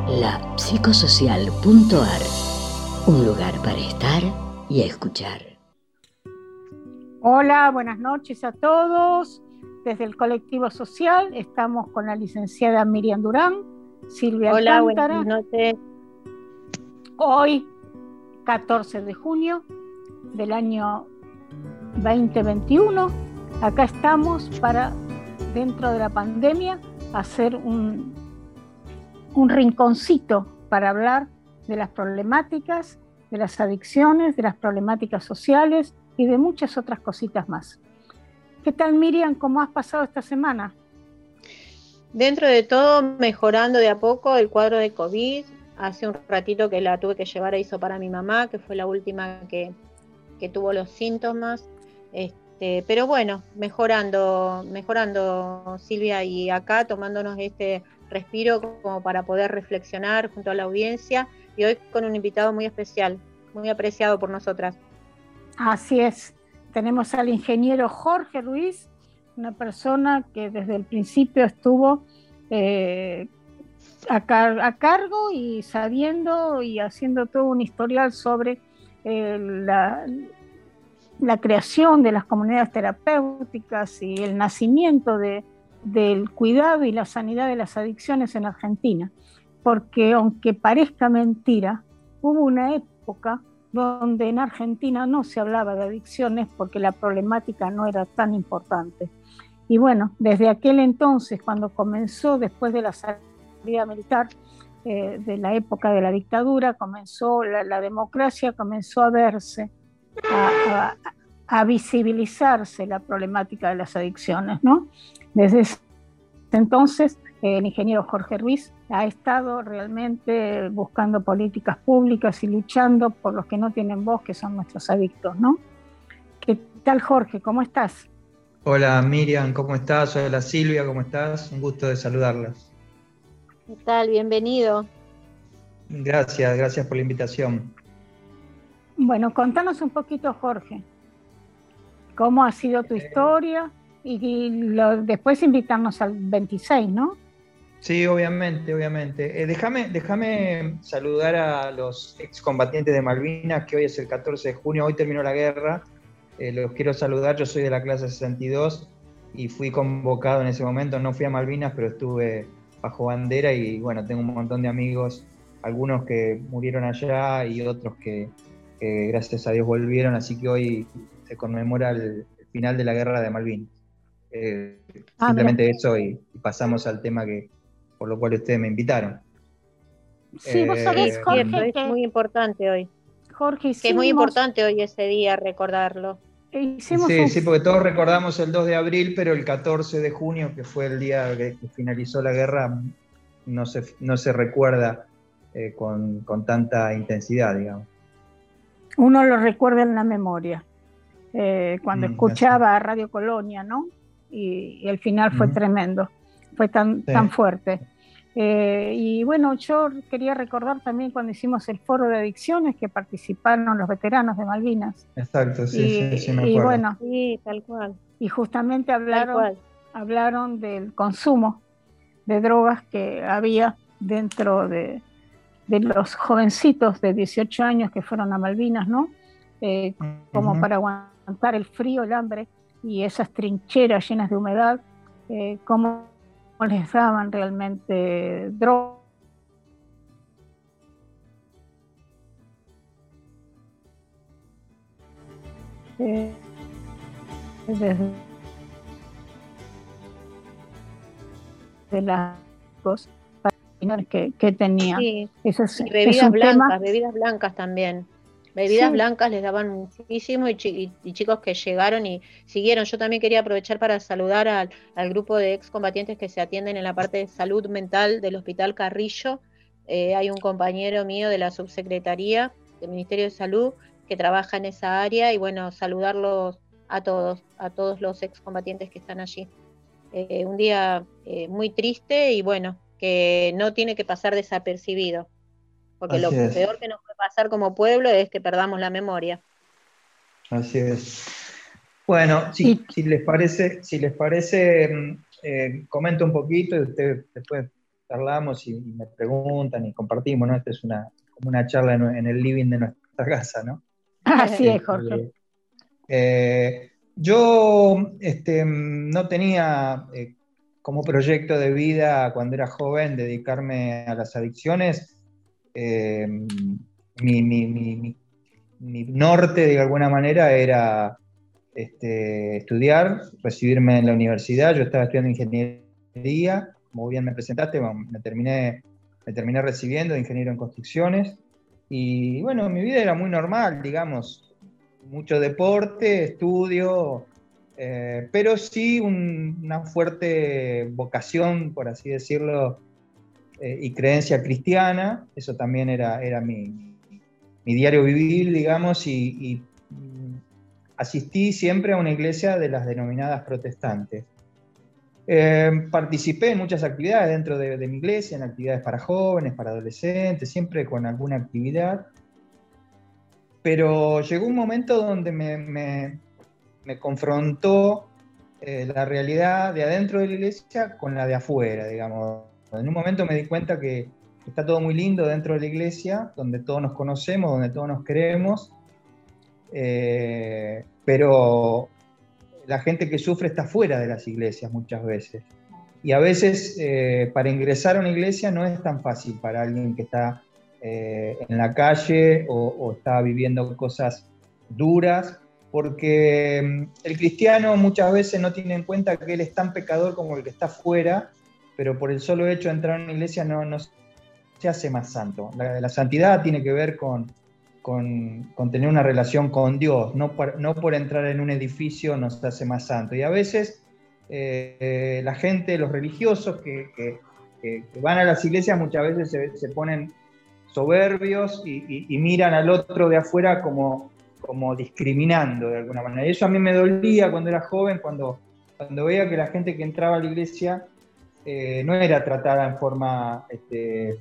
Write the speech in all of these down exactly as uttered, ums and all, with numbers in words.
la psicosocial punto a r, un lugar para estar y escuchar. Hola, buenas noches a todos. Desde el colectivo social estamos con la licenciada Miriam Durán, Silvia Hola, Alcántara. buenas noches. Hoy, catorce de junio del año veinte veintiuno, acá estamos para, dentro de la pandemia, hacer un, un rinconcito para hablar de las problemáticas, de las adicciones, de las problemáticas sociales y de muchas otras cositas más. ¿Qué tal, Miriam? ¿Cómo has pasado esta semana? Dentro de todo, mejorando de a poco el cuadro de COVID. Hace un ratito que la tuve que llevar a hizo para mi mamá, que fue la última que, que tuvo los síntomas. Este, pero bueno, mejorando, mejorando, Silvia, y acá tomándonos este respiro como para poder reflexionar junto a la audiencia, y hoy con un invitado muy especial, muy apreciado por nosotras. Así es, tenemos al ingeniero Jorge Ruiz, una persona que desde el principio estuvo eh, a, car a cargo y sabiendo y haciendo todo un historial sobre eh, la, la creación de las comunidades terapéuticas y el nacimiento de, del cuidado y la sanidad de las adicciones en Argentina. Porque aunque parezca mentira, hubo una época donde en Argentina no se hablaba de adicciones porque la problemática no era tan importante. Y bueno, desde aquel entonces, cuando comenzó, después de la salida militar, eh, de la época de la dictadura, comenzó la, la democracia, comenzó a verse, a, a, a visibilizarse la problemática de las adicciones, ¿no? Desde ese entonces, el ingeniero Jorge Ruiz ha estado realmente buscando políticas públicas y luchando por los que no tienen voz, que son nuestros adictos, ¿no? ¿Qué tal, Jorge? ¿Cómo estás? Hola, Miriam, ¿cómo estás? Hola, Silvia, ¿cómo estás? Un gusto de saludarlas. ¿Qué tal? Bienvenido. Gracias, gracias por la invitación. Bueno, contanos un poquito, Jorge, cómo ha sido tu historia y, y lo, después invitarnos al veintiséis, ¿no? Sí, obviamente, obviamente. Eh, déjame, déjame saludar a los excombatientes de Malvinas, que hoy es el catorce de junio, hoy terminó la guerra. Eh, los quiero saludar, yo soy de la clase sesenta y dos y fui convocado en ese momento, no fui a Malvinas, pero estuve bajo bandera y bueno, tengo un montón de amigos, algunos que murieron allá y otros que, que gracias a Dios volvieron, así que hoy se conmemora el, el final de la guerra de Malvinas. Eh, Ah, simplemente mira. eso y, y pasamos al tema que por lo cual ustedes me invitaron. Sí, vos sabés, Sí, Jorge, cierto, es que muy importante hoy. Jorge, Que es muy hicimos, importante hoy ese día recordarlo. hicimos Sí, un... sí, porque todos recordamos el dos de abril, pero el catorce de junio, que fue el día que, que finalizó la guerra, no se, no se recuerda eh, con, con tanta intensidad, digamos. Uno lo recuerda en la memoria, eh, cuando Mm, escuchaba Radio Colonia, ¿no? Y, y el final fue mm, tremendo, fue tan, sí. tan fuerte. Eh, y bueno, yo quería recordar también cuando hicimos el foro de adicciones que participaron los veteranos de Malvinas. Exacto, sí, Y, sí, sí, me y acuerdo. bueno, Sí, tal cual. y justamente Tal hablaron, cual. hablaron del consumo de drogas que había dentro de, de los jovencitos de dieciocho años que fueron a Malvinas, ¿no? Eh, como Uh-huh. para aguantar el frío, el hambre y esas trincheras llenas de humedad, eh, cómo les daban realmente drogas. Eh, desde de las cosas que, que tenían. Sí, Eso es, y es bebidas un blancas, tema. bebidas blancas también. Bebidas Sí, blancas les daban muchísimo y, chi- y chicos que llegaron y siguieron. Yo también quería aprovechar para saludar al, al grupo de excombatientes que se atienden en la parte de salud mental del Hospital Carrillo. Eh, hay un compañero mío de la subsecretaría del Ministerio de Salud que trabaja en esa área y bueno, saludarlos a todos, a todos los excombatientes que están allí. Eh, un día eh, muy triste y bueno, que no tiene que pasar desapercibido, porque lo Así es, peor que nos puede pasar como pueblo es que perdamos la memoria. así es. Bueno, si, y si les parece, si les parece, mm, eh, comento un poquito y ustedes después charlamos y, y me preguntan y compartimos, ¿no? Esta es una, como una charla en, en el living de nuestra casa, ¿no? Así es, Jorge. Eh, yo este, no tenía eh, como proyecto de vida cuando era joven dedicarme a las adicciones. Eh, mi, mi, mi, mi, mi norte, de alguna manera, era este, estudiar, recibirme en la universidad. Yo estaba estudiando ingeniería, como bien me presentaste, bueno, me, terminé, me terminé recibiendo de ingeniero en construcciones. Y bueno, mi vida era muy normal, digamos, mucho deporte, estudio, eh, pero sí un, una fuerte vocación, por así decirlo, eh, y creencia cristiana. Eso también era, era mi, mi diario vivir, digamos, y, y asistí siempre a una iglesia de las denominadas protestantes. Eh, participé en muchas actividades dentro de, de mi iglesia, en actividades para jóvenes, para adolescentes, siempre con alguna actividad. Pero llegó un momento donde me, me, me confrontó eh, la realidad de adentro de la iglesia con la de afuera, digamos. En un momento me di cuenta que está todo muy lindo dentro de la iglesia, donde todos nos conocemos, donde todos nos queremos, eh, pero la gente que sufre está fuera de las iglesias muchas veces. Y a veces eh, para ingresar a una iglesia no es tan fácil para alguien que está eh, en la calle o, o está viviendo cosas duras, porque el cristiano muchas veces no tiene en cuenta que él es tan pecador como el que está fuera, pero por el solo hecho de entrar a una iglesia no, no se hace más santo. La, la santidad tiene que ver con, con, con tener una relación con Dios, no por, no por entrar en un edificio nos hace más santo. Y a veces eh, la gente, los religiosos que, que, que, que van a las iglesias muchas veces se, se ponen soberbios y, y, y miran al otro de afuera como, como discriminando de alguna manera. Y eso a mí me dolía cuando era joven, cuando, cuando veía que la gente que entraba a la iglesia eh, no era tratada en forma este,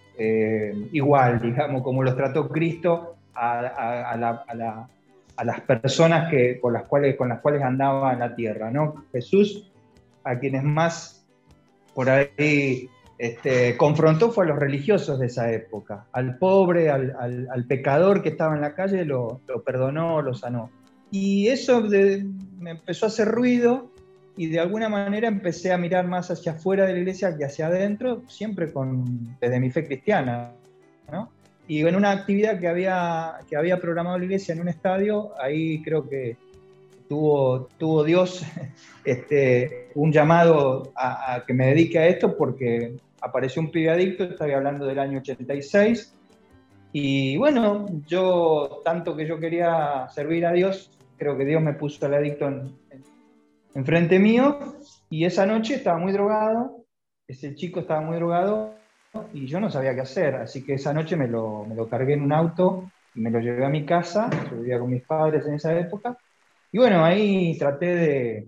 eh, igual, digamos, como los trató Cristo a, a, a, la, a, la, a las personas que, con, las cuales, con las cuales andaba en la tierra, ¿no? Jesús, a quienes más por ahí Este, confrontó fue a los religiosos de esa época, al pobre, al, al, al pecador que estaba en la calle, lo, lo perdonó, lo sanó. Y eso de, me empezó a hacer ruido y de alguna manera empecé a mirar más hacia afuera de la iglesia que hacia adentro, siempre con, desde mi fe cristiana, ¿no? Y en una actividad que había, que había programado la iglesia en un estadio, ahí creo que tuvo, tuvo Dios este, un llamado a, a que me dedique a esto, porque apareció un pibe adicto, estoy hablando del año ochenta y seis, y bueno, yo, tanto que yo quería servir a Dios, creo que Dios me puso al adicto en, en, en frente mío, y esa noche estaba muy drogado, ese chico estaba muy drogado, y yo no sabía qué hacer, así que esa noche me lo, me lo cargué en un auto, y me lo llevé a mi casa, yo vivía con mis padres en esa época, y bueno, ahí traté de,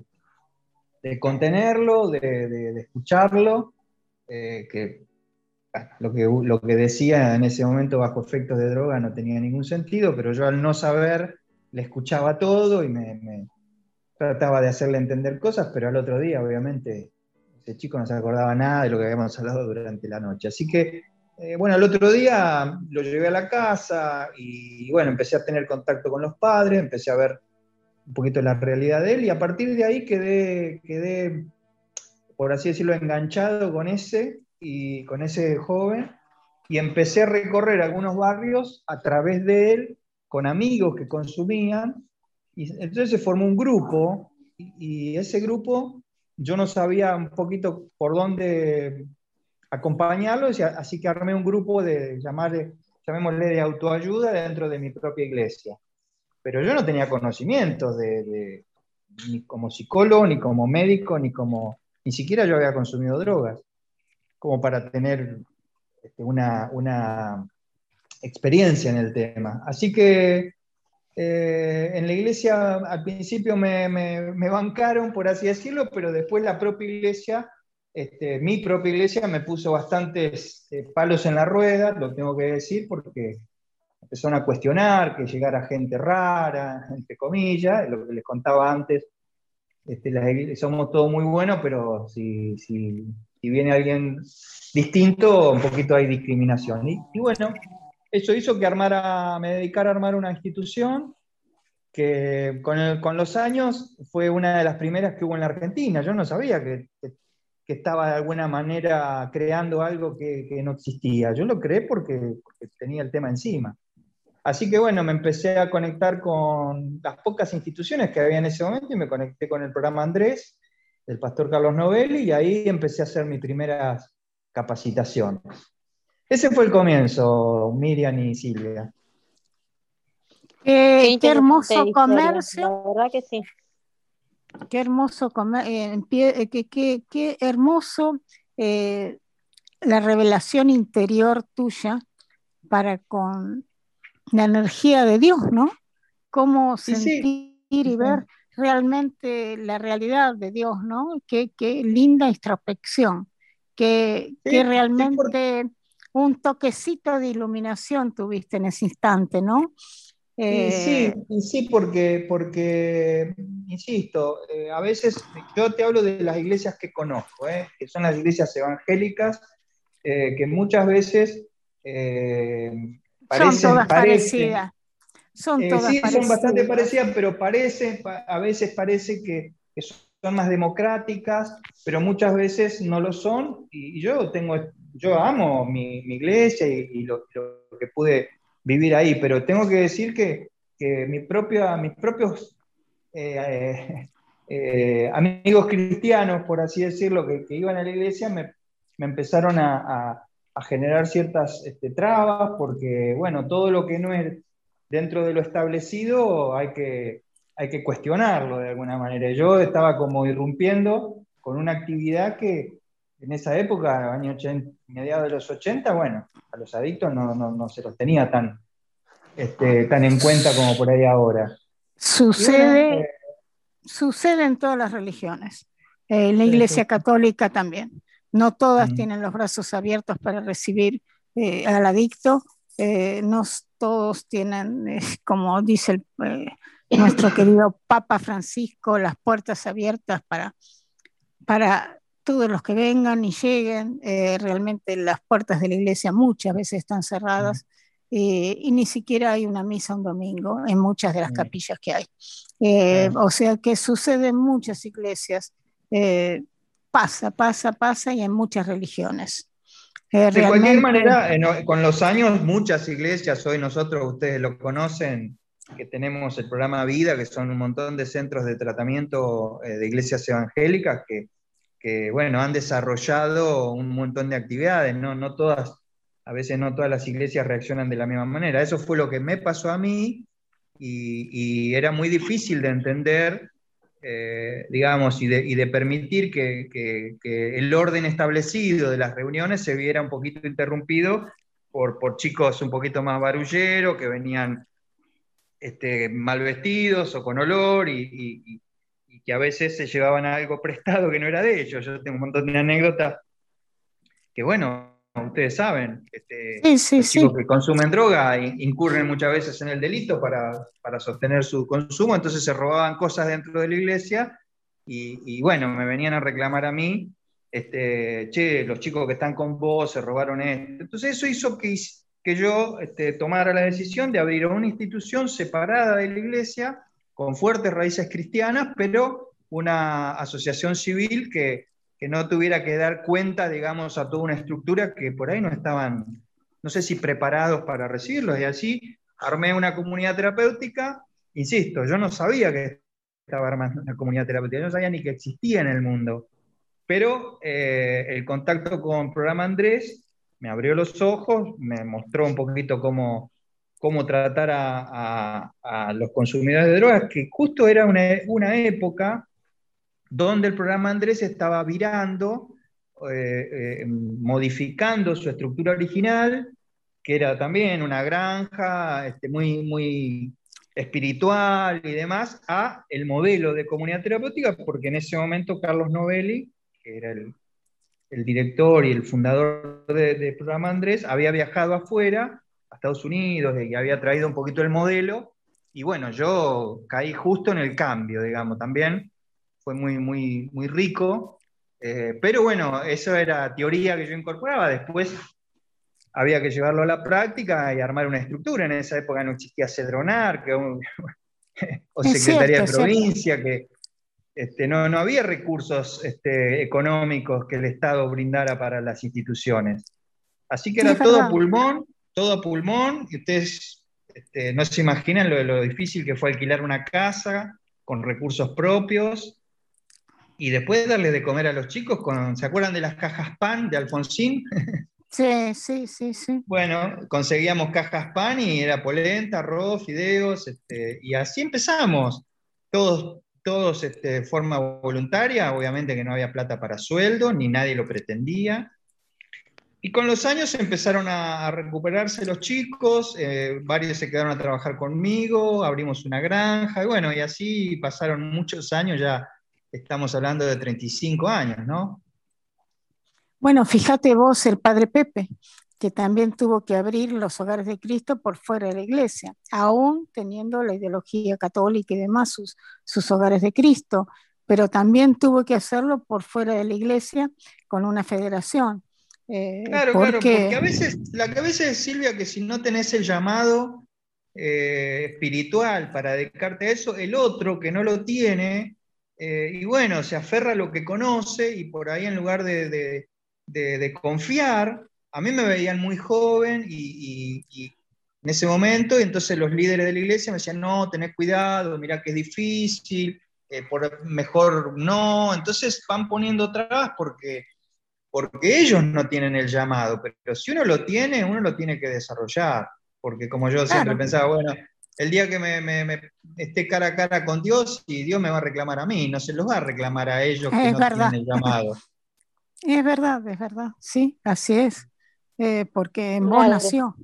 de contenerlo, de, de, de escucharlo, eh, que bueno, lo que lo que decía en ese momento bajo efectos de droga no tenía ningún sentido, pero yo al no saber le escuchaba todo y me, me trataba de hacerle entender cosas, pero al otro día obviamente ese chico no se acordaba nada de lo que habíamos hablado durante la noche. Así que, eh, bueno, al otro día lo llevé a la casa y bueno, empecé a tener contacto con los padres, empecé a ver un poquito la realidad de él, y a partir de ahí quedé, quedé, por así decirlo, enganchado con ese, y con ese joven, y empecé a recorrer algunos barrios a través de él, con amigos que consumían, y entonces se formó un grupo, y, y ese grupo yo no sabía un poquito por dónde acompañarlo, así que armé un grupo de, llamarle, llamémosle de autoayuda dentro de mi propia iglesia. Pero yo no tenía conocimientos de, de, ni como psicólogo, ni como médico, ni como, ni siquiera yo había consumido drogas, como para tener este, una, una experiencia en el tema. Así que eh, en la iglesia al principio me, me, me bancaron, por así decirlo, pero después la propia iglesia, este, mi propia iglesia me puso bastantes eh, palos en la rueda, lo tengo que decir, porque empezaron a cuestionar que llegara gente rara, entre comillas, lo que les contaba antes, este, las, somos todos muy buenos, pero si, si, si viene alguien distinto, un poquito hay discriminación. Y, y bueno, eso hizo que armara, me dedicara a armar una institución que con, el, con los años fue una de las primeras que hubo en la Argentina. Yo no sabía que, que, que estaba de alguna manera creando algo que, que no existía. Yo lo creé porque, porque tenía el tema encima. Así que bueno, me empecé a conectar con las pocas instituciones que había en ese momento y me conecté con el programa Andrés, del pastor Carlos Novelli, y ahí empecé a hacer mis primeras capacitaciones. Ese fue el comienzo, Miriam y Silvia. Eh, Qué qué hermoso interesante historia, comercio, la verdad que sí. qué hermoso comer, eh, en pie- eh, qué, qué- qué hermoso eh, la revelación interior tuya para con la energía de Dios, ¿no? Cómo Y sí, sentir sí, y sí. ver realmente la realidad de Dios, ¿no? Qué, qué linda introspección, que, que Sí, sí, por- realmente un toquecito de iluminación tuviste en ese instante, ¿no? y sí, Eh, y sí, porque, porque insisto, eh, a veces yo te hablo de las iglesias que conozco, eh, que son las iglesias evangélicas, eh, que muchas veces eh, son parecen, todas parecen, parecidas, son eh, todas sí, son bastante parecidas. parecidas, pero parece, pa- a veces parece que, que son más democráticas, pero muchas veces no lo son. Y, y yo tengo, yo amo mi, mi iglesia y, y lo, lo que pude vivir ahí, pero tengo que decir que, que mi propia, mis propios eh, eh, amigos cristianos, por así decirlo, que, que iban a la iglesia, me, me empezaron a, a- a generar ciertas este, trabas, porque, bueno, todo lo que no es dentro de lo establecido hay que, hay que cuestionarlo de alguna manera. Yo estaba como irrumpiendo con una actividad que en esa época, año ochenta, mediados de los ochenta, bueno, a los adictos no, no, no se los tenía tan, este, tan en cuenta como por ahí ahora. Y bueno, Sucede, eh, sucede en todas las religiones, eh, en la sí, sí. Iglesia Católica también. No todas Mm. tienen los brazos abiertos para recibir eh, al adicto, eh, no todos tienen, eh, como dice el, eh, nuestro querido Papa Francisco, las puertas abiertas para, para todos los que vengan y lleguen. Eh, realmente las puertas de la iglesia muchas veces están Mm. cerradas eh, y ni siquiera hay una misa un domingo en muchas de las Mm. capillas que hay. Eh, Claro. o sea que sucede en muchas iglesias, eh, pasa, pasa, pasa y en muchas religiones. Eh, De cualquier realmente, manera, en- con los años, muchas iglesias, hoy nosotros, ustedes lo conocen, que tenemos el programa Vida, que son un montón de centros de tratamiento eh, de iglesias evangélicas que, que, bueno, han desarrollado un montón de actividades, ¿no? No todas, a veces no todas las iglesias reaccionan de la misma manera. Eso fue lo que me pasó a mí y, y era muy difícil de entender, eh, digamos, y de, y de permitir que, que- que el orden establecido de las reuniones se viera un poquito interrumpido por, por chicos un poquito más barulleros que venían este, mal vestidos o con olor y, y- y que a veces se llevaban algo prestado que no era de ellos. Yo tengo un montón de anécdotas que, bueno, ustedes saben, este, sí, sí, los chicos sí. que consumen droga incurren muchas veces en el delito para, para sostener su consumo, entonces se robaban cosas dentro de la iglesia y, y bueno, me venían a reclamar a mí, este, che, los chicos que están con vos se robaron esto. Entonces eso hizo que, que yo este, tomara la decisión de abrir una institución separada de la iglesia, con fuertes raíces cristianas, pero una asociación civil que que no tuviera que dar cuenta, digamos, a toda una estructura que por ahí no estaban, no sé si preparados para recibirlos. Y así armé una comunidad terapéutica. Insisto, yo no sabía que estaba armando una comunidad terapéutica, yo no sabía ni que existía en el mundo. Pero eh, el contacto con el programa Andrés me abrió los ojos, me mostró un poquito cómo, cómo tratar a, a, a los consumidores de drogas, que justo era una, una época donde el programa Andrés estaba virando, eh, eh, modificando su estructura original, que era también una granja este, muy, muy espiritual y demás, a el modelo de comunidad terapéutica, porque en ese momento Carlos Novelli, que era el, el director y el fundador del de programa Andrés, había viajado afuera, a Estados Unidos, y había traído un poquito el modelo, y bueno, yo caí justo en el cambio, digamos, también fue muy, muy, muy rico Eh, pero bueno, eso era teoría que yo incorporaba, después había que llevarlo a la práctica y armar una estructura. En esa época no existía Cedronar, que, o Es Secretaría cierto, de es cierto. Provincia, que este, no, no había recursos este, económicos que el Estado brindara para las instituciones. Así que Es era todo a verdad. pulmón, todo a pulmón, y ustedes este, no se imaginan lo, lo difícil que fue alquilar una casa con recursos propios, y después darle de comer a los chicos con, ¿se acuerdan de las cajas pan de Alfonsín? Sí, sí, sí, sí. Bueno, conseguíamos cajas pan y era polenta, arroz, fideos, este, y así empezamos. Todos, todos este, de forma voluntaria, obviamente que no había plata para sueldo, ni nadie lo pretendía. Y con los años empezaron a, a recuperarse los chicos, eh, varios se quedaron a trabajar conmigo, abrimos una granja, y bueno, y así pasaron muchos años, ya estamos hablando de treinta y cinco años, ¿no? Bueno, fíjate vos, el padre Pepe, que también tuvo que abrir los hogares de Cristo por fuera de la iglesia, aún teniendo la ideología católica y demás, sus, sus hogares de Cristo, pero también tuvo que hacerlo por fuera de la iglesia con una federación. Eh, Claro, claro, porque porque, a veces, la que a veces, Silvia, que si no tenés el llamado eh, espiritual para dedicarte a eso, el otro que no lo tiene, eh, y bueno, se aferra a lo que conoce y por ahí en lugar de, de- de- de confiar, a mí me veían muy joven y, y- y en ese momento, y entonces los líderes de la iglesia me decían, no, tenés cuidado, mirá que es difícil, eh, por, mejor no, entonces van poniendo trabas porque porque ellos no tienen el llamado, pero si uno lo tiene, uno lo tiene que desarrollar, porque como yo siempre claro, pensaba, bueno, el día que me, me- me esté cara a cara con Dios, y Dios me va a reclamar a mí, no se los va a reclamar a ellos que es no tienen verdad, el llamado. es verdad, es verdad, sí, así es, eh, porque en vos Claro. nació.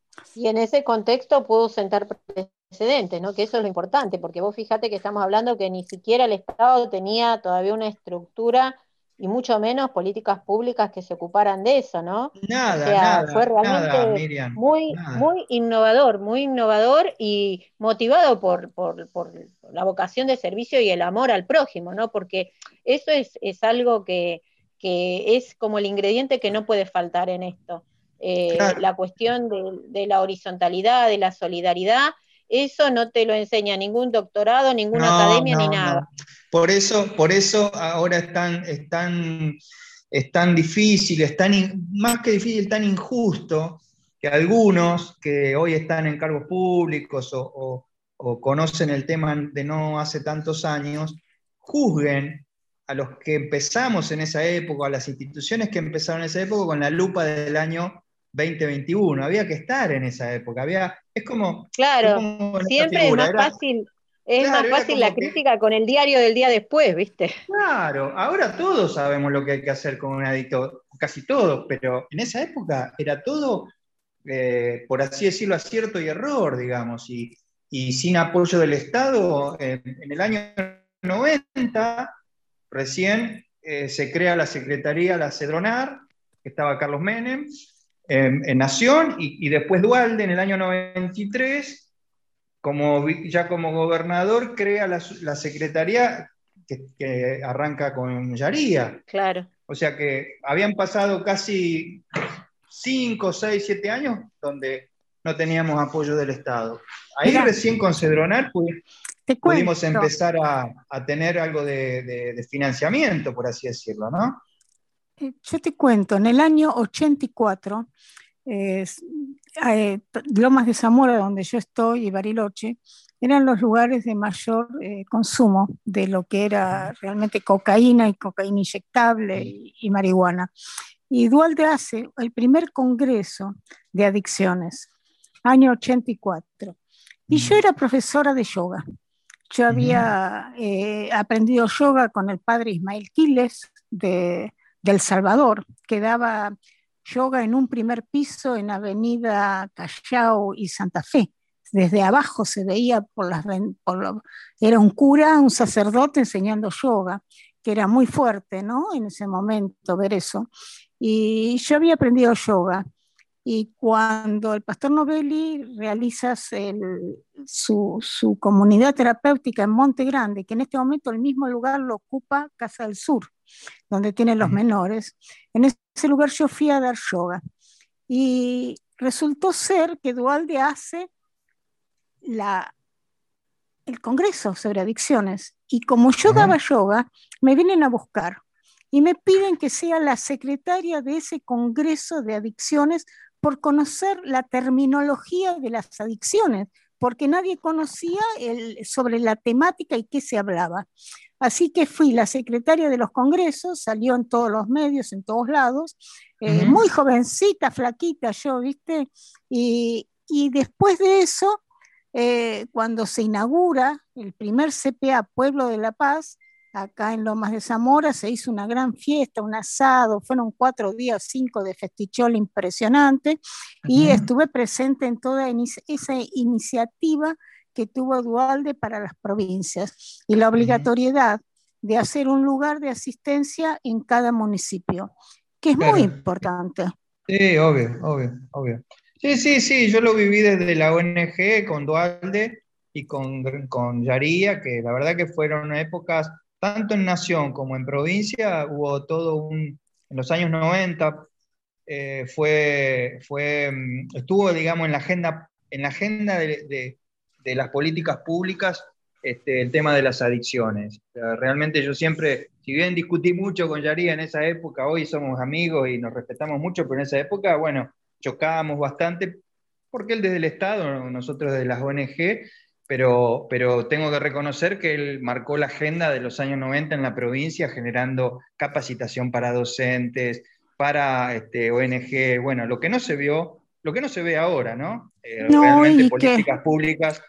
Y en ese contexto pudo sentar precedentes, ¿no? Que eso es lo importante, porque vos fíjate que estamos hablando que ni siquiera el Estado tenía todavía una estructura y mucho menos políticas públicas que se ocuparan de eso, ¿no? O Nada, sea, fue nada, nada, realmente Miriam, muy, nada. muy innovador, muy innovador y motivado por, por, por la vocación de servicio y el amor al prójimo, ¿no? Porque eso es, es algo que, que es como el ingrediente que no puede faltar en esto. Eh, Claro, la cuestión de, de, la horizontalidad, de la solidaridad, eso no te lo enseña ningún doctorado, ninguna no, academia ni no, nada. no. Por eso, por eso ahora es tan, es tan, es tan difícil, es tan in- más que difícil, tan injusto que algunos que hoy están en cargos públicos o, o- o conocen el tema de no hace tantos años, juzguen a los que empezamos en esa época, a las instituciones que empezaron en esa época con la lupa del año dos mil veintiuno. Había que estar en esa época. Había, es como, yo Claro, pongo en esta siempre es figura, más era, fácil, es más claro, era fácil la como que crítica con el diario del día después, ¿viste? claro, ahora todos sabemos lo que hay que hacer con un adicto, casi todos, pero en esa época era todo, eh, por así decirlo, acierto y error, digamos, y, y sin apoyo del Estado, en, en el año noventa recién eh, se crea la Secretaría, la Cedronar, que estaba Carlos Menem, en, en Nación, y, y después Dualde en el año noventa y tres como, ya como gobernador, crea la, la secretaría que, que, arranca con Yaría. Claro. O sea que habían pasado casi cinco, seis, siete años donde no teníamos apoyo del Estado. Ahí Mira, recién con Cedronar te cuento. pudimos empezar a, a tener algo de, de, de, financiamiento, por así decirlo, ¿no? Yo te cuento, en el año ochenta y cuatro, eh, eh, Lomas de Zamora, donde yo estoy, y Bariloche, eran los lugares de mayor eh, consumo de lo que era realmente cocaína y cocaína inyectable y, y marihuana. Y Dualde hace el primer congreso de adicciones, año ochenta y cuatro. Y yo era profesora de yoga. Yo había eh, aprendido yoga con el padre Ismael Quiles de, de El Salvador, que daba yoga en un primer piso en Avenida Callao y Santa Fe. Desde abajo se veía por las... Por lo, era un cura, un sacerdote enseñando yoga, que era muy fuerte, ¿no? En ese momento ver eso. Y yo había aprendido yoga. y cuando el pastor Novelli realiza el, su, su comunidad terapéutica en Monte Grande, que en este momento el mismo lugar lo ocupa Casa del Sur, donde tienen los menores, en ese lugar yo fui a dar yoga. Y resultó ser que Duhalde hace la, el congreso sobre adicciones. Y como yo daba yoga, me vienen a buscar y me piden que sea la secretaria de ese congreso de adicciones por conocer la terminología de las adicciones, porque nadie conocía el, sobre la temática y qué se hablaba. Así que fui la secretaria de los congresos, salió en todos los medios, en todos lados, eh, uh-huh. muy jovencita, flaquita yo, ¿viste? Y, y después de eso, eh, cuando se inaugura el primer C P A Pueblo de La Paz, acá en Lomas de Zamora, se hizo una gran fiesta, un asado, fueron cuatro días, cinco de festichol impresionante, uh-huh. y estuve presente en toda inici- esa iniciativa que tuvo Duhalde para las provincias, y la obligatoriedad uh-huh. de hacer un lugar de asistencia en cada municipio, que es claro. muy importante. Sí, obvio, obvio, obvio. Sí, sí, sí, yo lo viví desde la O N G con Duhalde y con, con Yaría, que la verdad que fueron épocas, tanto en nación como en provincia, hubo todo un, en los años noventa, eh, fue, fue, estuvo, digamos, en la agenda, en la agenda de, de, de las políticas públicas, este, el tema de las adicciones. O sea, realmente yo siempre, si bien discutí mucho con Yaría en esa época, hoy somos amigos y nos respetamos mucho, pero en esa época, bueno, chocábamos bastante, porque él desde el Estado, nosotros desde las O N G, Pero, pero tengo que reconocer que él marcó la agenda de los años noventa en la provincia, generando capacitación para docentes, para este, O N G, bueno, lo que no se vio, lo que no se ve ahora, ¿no? Eh, no realmente políticas que... públicas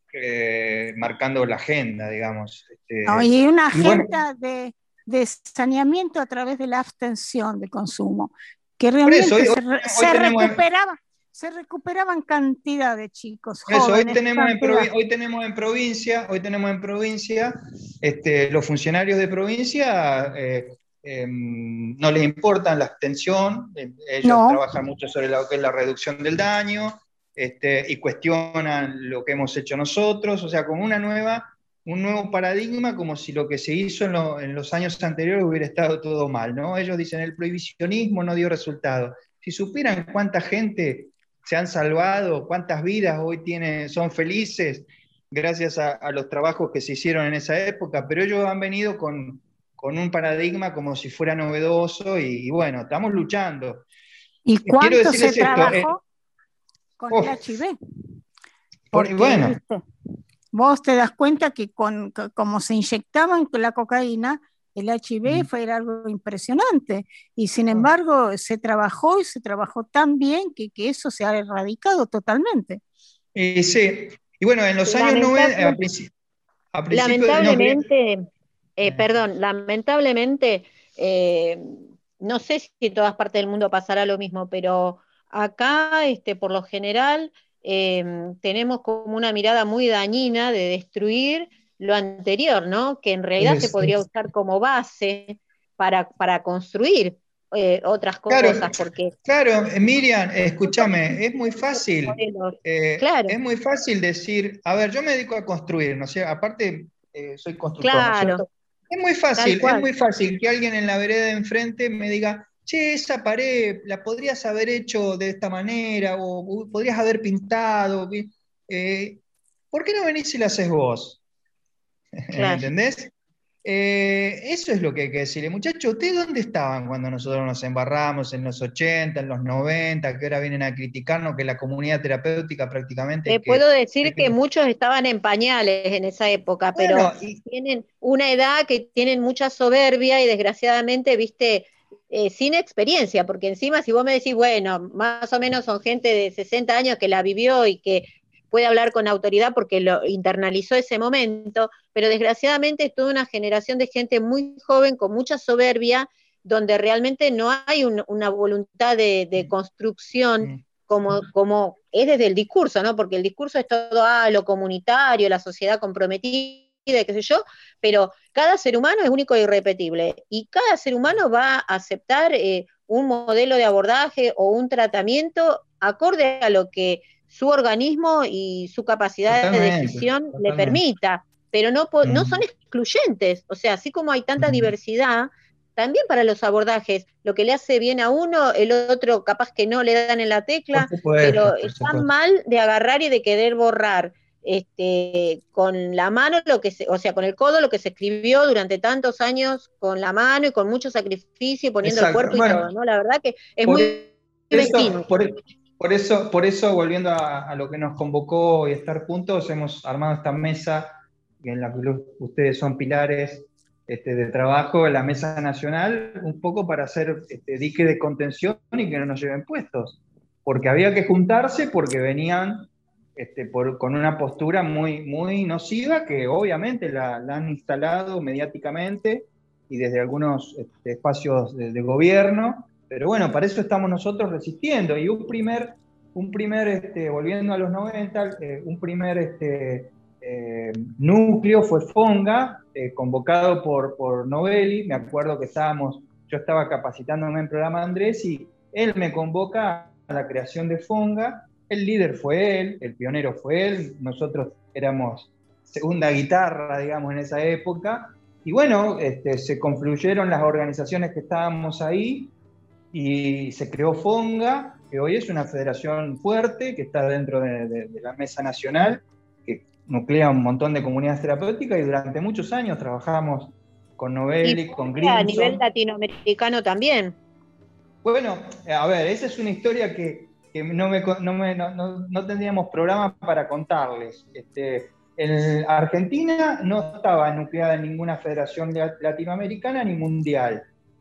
eh, marcando la agenda, digamos. Este, no, y una agenda y bueno, de, de saneamiento a través de la abstención de consumo, que realmente eso, hoy, se, hoy, se hoy tenemos... recuperaba. Se recuperaban cantidad de chicos jóvenes. Eso, hoy tenemos, en provi- hoy tenemos en provincia, hoy tenemos en provincia, este, los funcionarios de provincia eh, eh, no les importa la abstención, eh, ellos no. trabajan mucho sobre lo que es la reducción del daño, este, y cuestionan lo que hemos hecho nosotros, o sea, como una nueva, un nuevo paradigma, como si lo que se hizo en, lo, en los años anteriores hubiera estado todo mal, ¿no? Ellos dicen, el prohibicionismo no dio resultado. Si supieran cuánta gente se han salvado, cuántas vidas hoy tienen, son felices gracias a, a los trabajos que se hicieron en esa época, pero ellos han venido con, con un paradigma como si fuera novedoso y, y bueno, estamos luchando. ¿Y cuánto se esto, trabajó eh, con oh, el H I V? Porque, bueno, ¿viste? Vos te das cuenta que con, como se inyectaban la cocaína, el H I V fue algo impresionante, y sin embargo se trabajó y se trabajó tan bien que, que eso se ha erradicado totalmente. Eh, sí, y bueno, en los años noventa, a principio, a principio lamentablemente, no, eh, perdón, lamentablemente, eh, no sé si en todas partes del mundo pasará lo mismo, pero acá, este, por lo general, eh, tenemos como una mirada muy dañina de destruir lo anterior, ¿no? Que en realidad es, se podría es. usar como base para, para construir eh, otras claro, cosas. Porque claro, Miriam, escúchame, es muy fácil, eh, claro. es muy fácil decir, a ver, yo me dedico a construir, ¿no sé, aparte eh, soy constructor, claro. ¿no es cierto? Es muy fácil, es muy fácil que alguien en la vereda de enfrente me diga, che, esa pared la podrías haber hecho de esta manera, o podrías haber pintado, eh, ¿por qué no venís y la haces vos? Claro. ¿Me entendés? Eh, eso es lo que hay que decirle. Muchachos, ¿ustedes dónde estaban cuando nosotros nos embarramos en los ochenta, en los noventa, que ahora vienen a criticarnos que la comunidad terapéutica prácticamente... Te que, puedo decir que, que muchos estaban en pañales en esa época, bueno, pero y, tienen una edad que tienen mucha soberbia y desgraciadamente, viste, eh, sin experiencia, porque encima si vos me decís, bueno, más o menos son gente de sesenta años que la vivió y que puede hablar con autoridad porque lo internalizó ese momento, pero desgraciadamente es toda una generación de gente muy joven con mucha soberbia, donde realmente no hay un, una voluntad de, de construcción como, como es desde el discurso, ¿no? Porque el discurso es todo, ah, lo comunitario, la sociedad comprometida, qué sé yo, pero cada ser humano es único e irrepetible, y cada ser humano va a aceptar eh, un modelo de abordaje o un tratamiento acorde a lo que su organismo y su capacidad Totalmente, de decisión totalmente. le permita, pero no, po- no Mm. son excluyentes, o sea, así como hay tanta Mm. diversidad, también para los abordajes, lo que le hace bien a uno, el otro capaz que no le dan en la Por tecla, supuesto, pero por está supuesto. mal de agarrar y de querer borrar este, con la mano, lo que se, o sea, con el codo lo que se escribió durante tantos años con la mano y con mucho sacrificio y poniendo el Exacto. cuerpo y Bueno, todo, ¿no? La verdad que es por muy mezquino. eso, por, por eso, por eso, volviendo a, a lo que nos convocó y estar juntos, hemos armado esta mesa en la que lo- ustedes son pilares este, de trabajo, la Mesa Nacional, un poco para hacer este, dique de contención y que no nos lleven puestos. Porque había que juntarse porque venían este, por, con una postura muy, muy nociva que obviamente la, la han instalado mediáticamente y desde algunos este, espacios de, de gobierno. Pero bueno, para eso estamos nosotros resistiendo. Y un primer, un primer este, volviendo a los noventa, eh, un primer este, eh, núcleo fue Fonga, eh, convocado por, por Novelli. Me acuerdo que estábamos, yo estaba capacitándome en programa de Andrés y él me convoca a la creación de Fonga. El líder fue él, el pionero fue él, nosotros éramos segunda guitarra, digamos, en esa época. Y bueno, este, se confluyeron las organizaciones que estábamos ahí y se creó Fonga, que hoy es una federación fuerte, que está dentro de, de, de la Mesa Nacional, que nuclea un montón de comunidades terapéuticas y durante muchos años trabajamos con Novelli, Y con a nivel Grimson. latinoamericano también. Bueno, a ver, esa es una historia que, que no, me, no, me, no, no, no tendríamos programa para contarles. Este, en Argentina no estaba nucleada en ninguna federación latinoamericana ni mundial.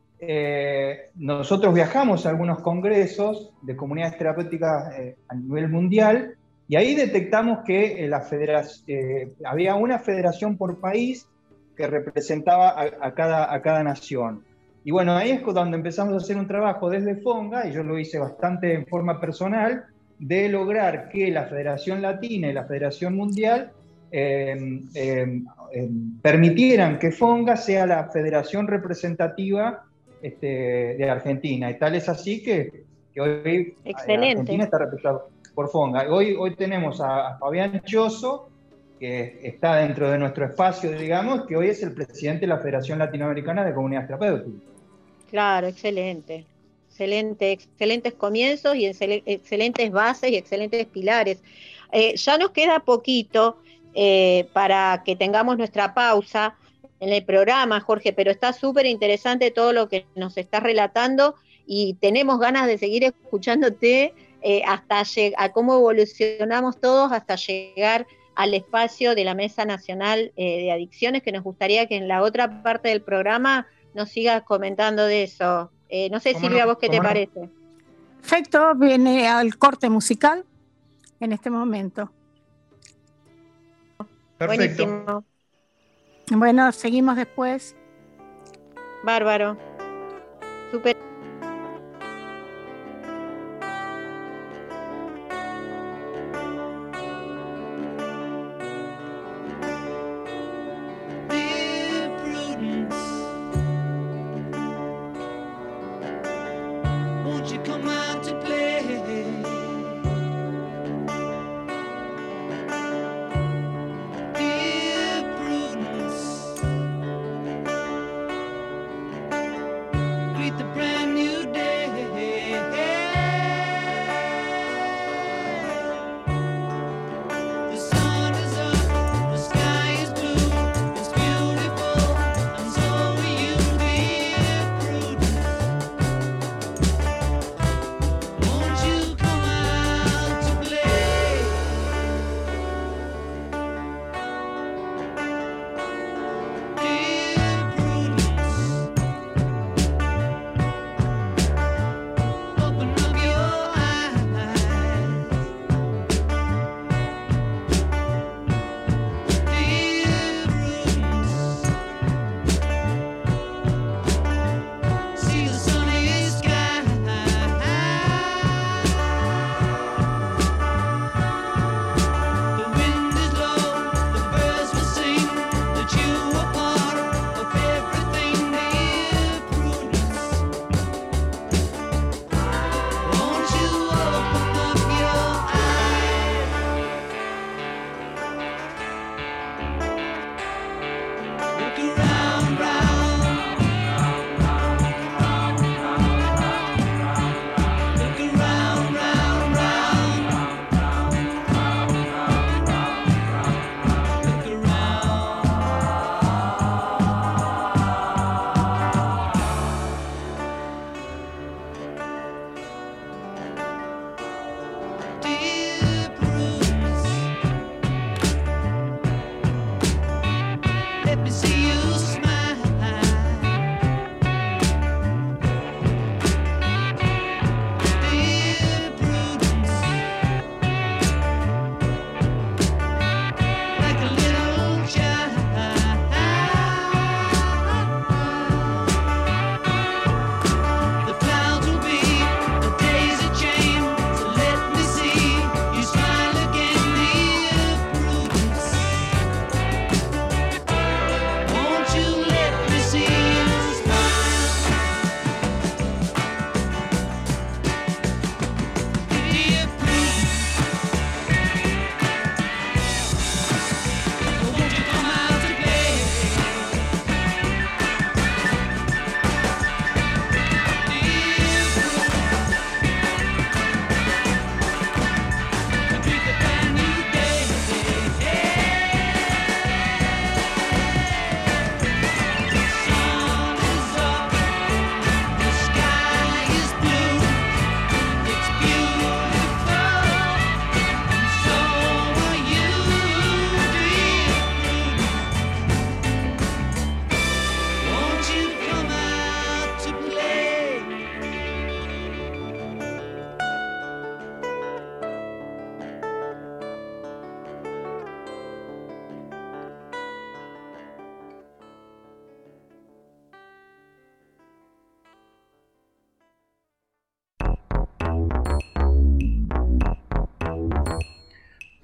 Eh, nosotros viajamos a algunos congresos de comunidades terapéuticas eh, a nivel mundial y ahí detectamos que eh, la federación, eh, había una federación por país que representaba a, a, cada, a cada nación. Y bueno, ahí es cuando empezamos a hacer un trabajo desde Fonga, y yo lo hice bastante en forma personal, de lograr que la Federación Latina y la Federación Mundial eh, eh, eh, permitieran que Fonga sea la federación representativa este, de Argentina. Y tal es así que, que hoy Excelente. Argentina está representada por Fonga. Hoy, hoy tenemos a Fabián Choso, que está dentro de nuestro espacio, digamos, que hoy es el presidente de la Federación Latinoamericana de Comunidades Terapéuticas. Claro, excelente. Excelente, excelentes comienzos y excel, excelentes bases y excelentes pilares. Eh, ya nos queda poquito eh, para que tengamos nuestra pausa en el programa, Jorge, pero está súper interesante todo lo que nos estás relatando y tenemos ganas de seguir escuchándote eh, hasta a cómo evolucionamos todos hasta llegar al espacio de la Mesa Nacional eh, de Adicciones, que nos gustaría que en la otra parte del programa nos sigas comentando de eso. Eh, no sé, Silvia, no? ¿vos qué te no? parece? Perfecto, viene al corte musical en este momento. Perfecto. Buenísimo. Bueno, seguimos después. Bárbaro. Súper. The brand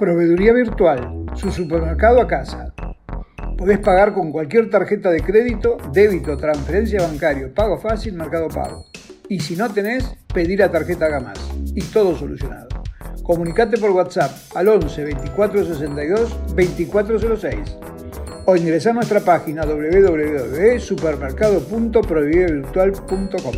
Proveeduría Virtual, su supermercado a casa. Podés pagar con cualquier tarjeta de crédito, débito, transferencia bancario, pago fácil, Mercado Pago. Y si no tenés, pedí la tarjeta Gamás. Y todo solucionado. Comunicate por WhatsApp al once veinticuatro sesenta y dos veinticuatro cero seis o ingresá a nuestra página doble u doble u doble u punto supermercado punto proveeduría virtual punto com.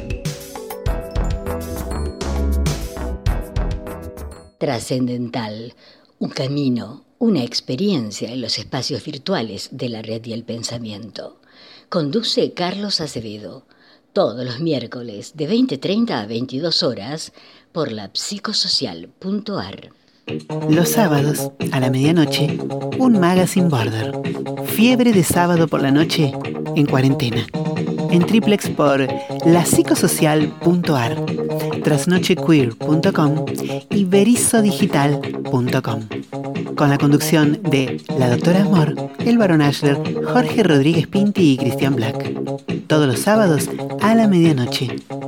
Trascendental, un camino, una experiencia en los espacios virtuales de la red y el pensamiento. Conduce Carlos Acevedo, todos los miércoles de veinte treinta a veintidós horas por la psicosocial punto a r. Los sábados, a la medianoche, un Magazine Border. Fiebre de sábado por la noche en cuarentena. En triplex por la psicosocial punto a r, trasnochequeer punto com y berizodigital punto com. Con la conducción de la doctora Amor, el barón Ashler, Jorge Rodríguez Pinti y Cristian Black. Todos los sábados a la medianoche.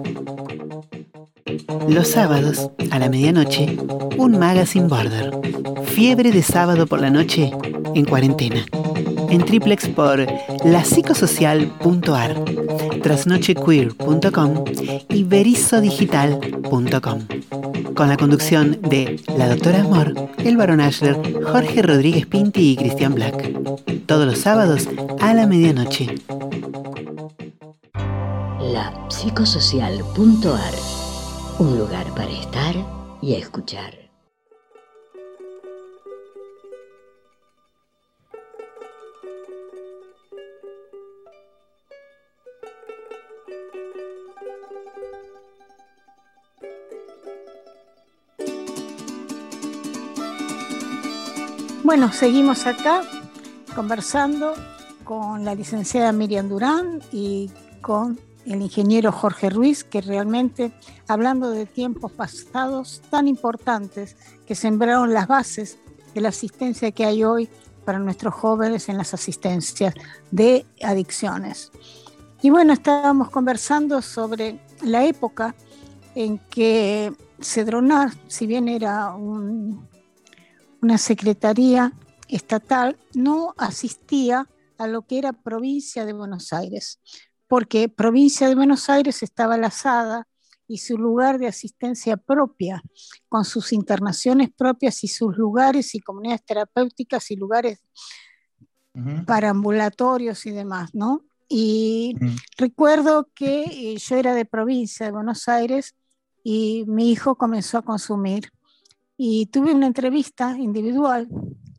Los sábados, a la medianoche, un Magazine Border. Fiebre de sábado por la noche en cuarentena. En triplex por la psicosocial punto a r, trasnochequeer punto com y berizodigital punto com. Con la conducción de la doctora Amor, el barón Ashler, Jorge Rodríguez Pinti y Cristian Black. Todos los sábados a la medianoche. La psicosocial punto a r, un lugar para estar y escuchar. Bueno, seguimos acá conversando con la licenciada Miriam Durán y con el ingeniero Jorge Ruiz, que realmente, hablando de tiempos pasados tan importantes que sembraron las bases de la asistencia que hay hoy para nuestros jóvenes en las asistencias de adicciones. Y bueno, estábamos conversando sobre la época en que Cedronar, si bien era un, una secretaría estatal, no asistía a lo que era provincia de Buenos Aires, porque provincia de Buenos Aires estaba la SADA y su lugar de asistencia propia, con sus internaciones propias y sus lugares y comunidades terapéuticas y lugares uh-huh. para ambulatorios y demás, ¿no? Y uh-huh. recuerdo que eh, yo era de provincia de Buenos Aires y mi hijo comenzó a consumir. Y tuve una entrevista individual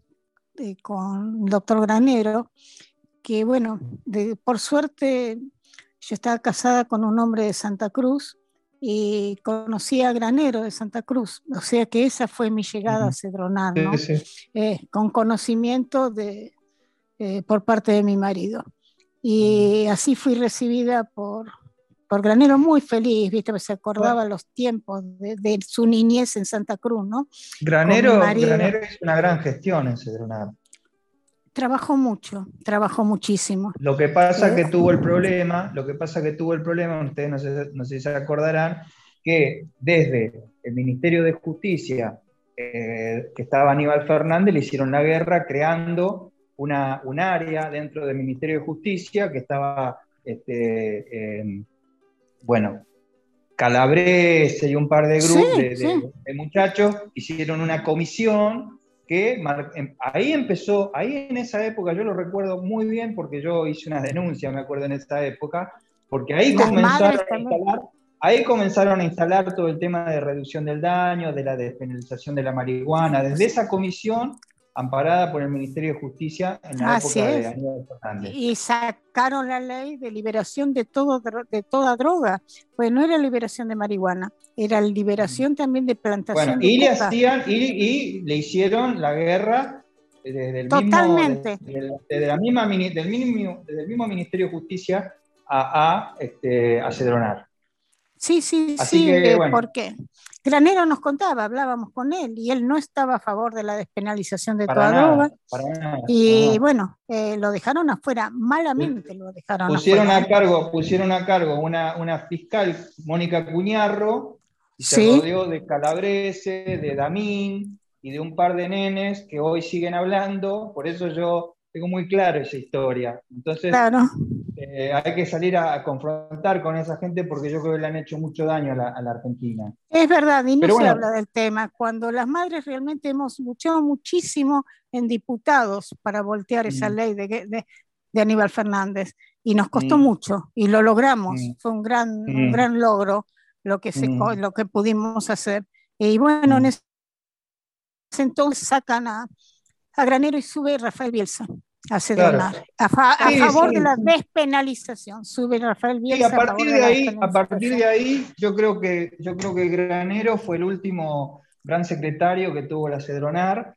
eh, con el doctor Granero, que bueno, de, por suerte yo estaba casada con un hombre de Santa Cruz y conocí a Granero de Santa Cruz, o sea que esa fue mi llegada uh-huh. a Cedronar, ¿no? Sí, sí. Eh, con conocimiento de, eh, por parte de mi marido. Y uh-huh. así fui recibida por, por Granero, muy feliz, ¿viste? Se acordaba uh-huh. los tiempos de, de su niñez en Santa Cruz, ¿no? Granero, Granero hizo una gran gestión en Cedronar. Trabajó mucho, trabajó muchísimo. Lo que pasa que tuvo el problema, lo que pasa que tuvo el problema, ustedes no sé, no sé si se acordarán, que desde el Ministerio de Justicia, eh, que estaba Aníbal Fernández, le hicieron la guerra creando una, un área dentro del Ministerio de Justicia que estaba, este, eh, bueno, Calabrese y un par de grupos sí, de, sí. de, de muchachos hicieron una comisión que ahí empezó, ahí en esa época, yo lo recuerdo muy bien porque yo hice una denuncia, me acuerdo en esa época, porque ahí comenzaron a instalar, ahí comenzaron a instalar todo el tema de reducción del daño, de la despenalización de la marihuana, desde esa comisión amparada por el Ministerio de Justicia en la Así época es. de Aníbal Fernández. Y sacaron la ley de liberación de, todo, de toda droga, pues no era liberación de marihuana, era liberación también de plantación bueno, de y le coca. hacían, y, y le hicieron la guerra desde el Totalmente. mismo, desde, desde la misma, desde el mismo, desde el mismo Ministerio de Justicia a, a, este, a Cedronar. Sí, sí, Así sí, que, eh, bueno. ¿por qué? Granero nos contaba, hablábamos con él, y él no estaba a favor de la despenalización de Para toda nada, droga. para nada, Y para nada. bueno, eh, lo dejaron afuera, malamente lo dejaron pusieron afuera. a cargo, pusieron a cargo una, una fiscal, Mónica Cuñarro, y se Sí. rodeó de Calabrese, de Damín, y de un par de nenes que hoy siguen hablando, por eso yo tengo muy claro esa historia. Entonces, claro. eh, hay que salir a, a confrontar con esa gente porque yo creo que le han hecho mucho daño a la, a la Argentina. Es verdad, y no Pero se bueno, habla del tema, cuando las madres realmente hemos luchado muchísimo en diputados para voltear esa mm, ley de, de, de Aníbal Fernández, y nos costó mm, mucho, y lo logramos, mm, fue un gran, un mm, gran logro lo que, se, mm, lo que pudimos hacer. Y bueno, en mm. ese entonces sacan a, a Granero y sube Rafael Bielsa a sedronar, Claro. a, fa, a Sí, favor sí. de la despenalización, sube Rafael Sí, Bielsa a a favor partir de de la ahí, a partir despenalización. de ahí, yo creo que, yo creo que Granero fue el último gran secretario que tuvo la Cedronar.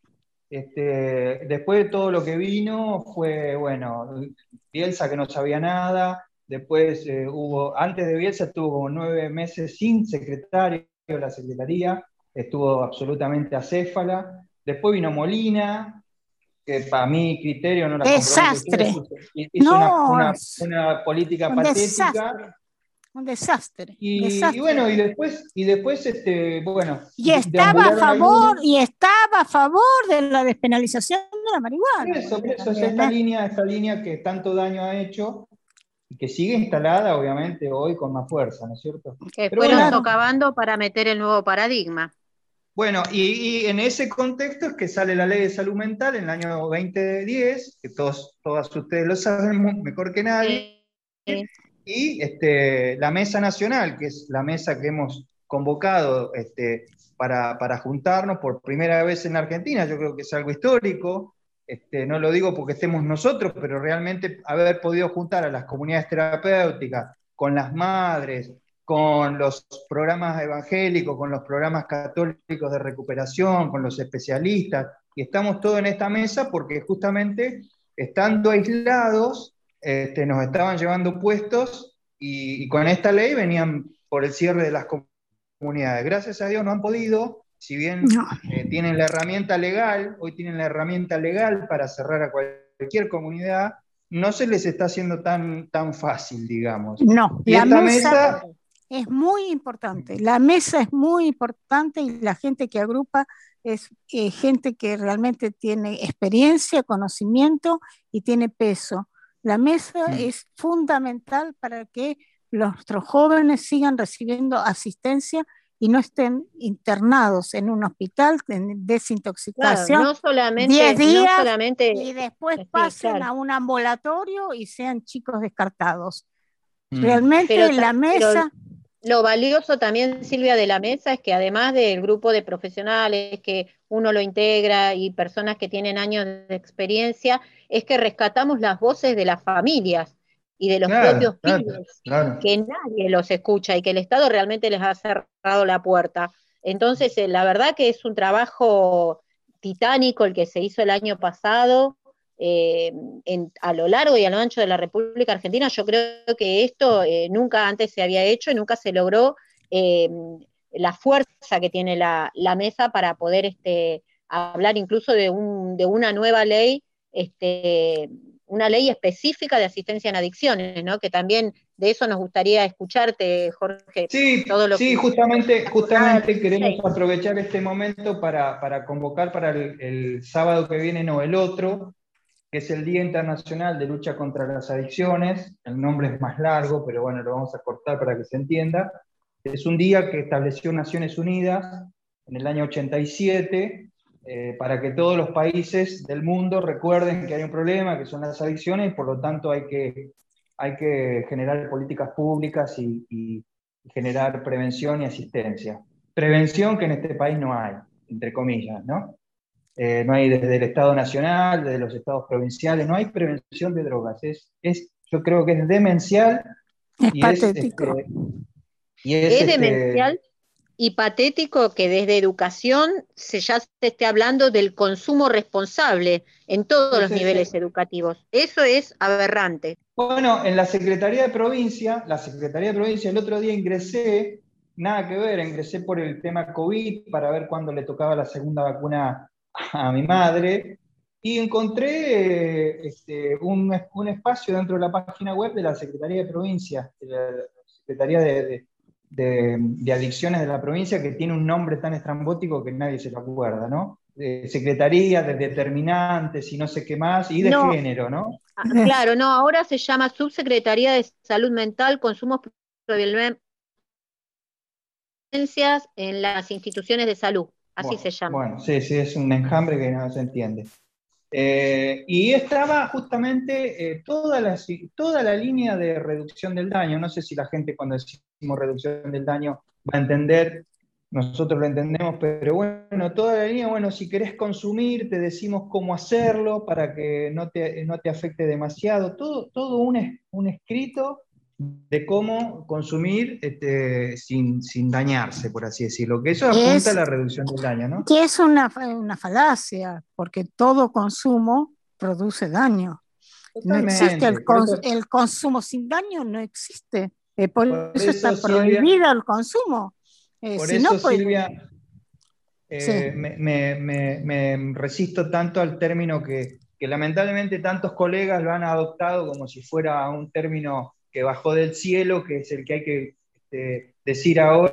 Este, después de todo lo que vino, fue, bueno, Bielsa que no sabía nada, después eh, hubo, antes de Bielsa estuvo como nueve meses sin secretario de la Secretaría, estuvo absolutamente acéfala, después vino Molina, que para mi criterio, no la comprometo a ustedes, Desastre. hizo, hizo una, No, una, una política un patética. desastre, un desastre, Y, desastre. y bueno, y después, y después este, bueno, Y estaba a favor, y estaba a favor de la despenalización de la marihuana. Por eso, por eso es esta línea, esta línea que tanto daño ha hecho y que sigue instalada, obviamente, hoy con más fuerza, ¿no es cierto? Que Pero fueron bueno, socavando para meter el nuevo paradigma. Bueno, y, y en ese contexto es que sale la Ley de Salud Mental en el año veinte diez, que todos, todas ustedes lo saben mejor que nadie, Sí. y este, la Mesa Nacional, que es la mesa que hemos convocado este, para, para juntarnos por primera vez en Argentina. Yo creo que es algo histórico, este, no lo digo porque estemos nosotros, pero realmente haber podido juntar a las comunidades terapéuticas, con las madres, con los programas evangélicos, con los programas católicos de recuperación, con los especialistas, y estamos todos en esta mesa porque justamente estando aislados, este, nos estaban llevando puestos y, y con esta ley venían por el cierre de las comunidades. Gracias a Dios no han podido, si bien No. eh, tienen la herramienta legal, hoy tienen la herramienta legal para cerrar a cualquier comunidad, no se les está haciendo tan, tan fácil, digamos. No, y la esta mesa, mesa es muy importante, la mesa es muy importante y la gente que agrupa es eh, gente que realmente tiene experiencia, conocimiento y tiene peso. La mesa Mm. es fundamental para que nuestros jóvenes sigan recibiendo asistencia y no estén internados en un hospital en Claro, desintoxicación no solamente, diez no días solamente, y después sí, pasen claro. a un ambulatorio y sean chicos descartados. Mm. Realmente Pero, la ta- pero mesa, lo valioso también, Silvia, de la mesa es que además del grupo de profesionales que uno lo integra y personas que tienen años de experiencia, es que rescatamos las voces de las familias y de los Claro, propios claro, pibes, claro. que nadie los escucha y que el Estado realmente les ha cerrado la puerta. Entonces, eh, la verdad que es un trabajo titánico el que se hizo el año pasado. Eh, en, a lo largo y a lo ancho de la República Argentina. Yo creo que esto eh, nunca antes se había hecho y nunca se logró eh, la fuerza que tiene la, la mesa para poder este, hablar incluso de, un, de una nueva ley, este, una ley específica de asistencia en adicciones, ¿no? Que también de eso nos gustaría escucharte, Jorge. Sí, todo lo sí, que justamente, justamente del queremos dieciséis. aprovechar este momento para, para convocar para el, el sábado que viene, no, el otro, que es el Día Internacional de Lucha contra las Adicciones. El nombre es más largo, pero bueno, lo vamos a cortar para que se entienda. Es un día que estableció Naciones Unidas en el año ochenta y siete, eh, para que todos los países del mundo recuerden que hay un problema, que son las adicciones, y por lo tanto hay que, hay que generar políticas públicas y, y generar prevención y asistencia. Prevención que en este país no hay, entre comillas, ¿no? Eh, no hay desde el Estado Nacional, desde los estados provinciales, no hay prevención de drogas. Es, es, yo creo que es demencial es y es, patético. este, y es, Es este, demencial y patético que desde educación se ya se esté hablando del consumo responsable en todos sí, los sí, niveles sí. educativos. Eso es aberrante. Bueno, en la Secretaría de Provincia, la Secretaría de Provincia, el otro día ingresé, nada que ver, ingresé por el tema COVID para ver cuándo le tocaba la segunda vacuna a mi madre, y encontré eh, este, un, un espacio dentro de la página web de la Secretaría de Provincia, de la Secretaría de, de, de, de Adicciones de la provincia, que tiene un nombre tan estrambótico que nadie se lo acuerda, ¿no? de secretaría, de determinantes y no sé qué más, y de No, género, ¿no? ah, claro, no, ahora se llama Subsecretaría de Salud Mental, Consumos Violencia en las instituciones de salud, así Bueno, se llama. bueno, sí, sí, es un enjambre que no se entiende. Eh, y estaba justamente eh, toda, la, toda la línea de reducción del daño. No sé si la gente cuando decimos reducción del daño va a entender, nosotros lo entendemos, pero bueno, toda la línea, bueno, si querés consumir, te decimos cómo hacerlo para que no te, no te afecte demasiado. Todo, todo un, un escrito de cómo consumir este, sin, sin dañarse, por así decirlo, que eso apunta a Es, la reducción del daño, ¿no? que es una, una falacia, porque todo consumo produce daño. No existe el, Totalmente, por cons eso, el consumo sin daño, no existe. Eh, por por eso está eso Silvia, prohibido el consumo. Eh, por si no, eso pues, Silvia, sí, eh, me, me, me, me resisto tanto al término que, que lamentablemente tantos colegas lo han adoptado como si fuera un término que bajó del cielo, que es el que hay que este, decir ahora,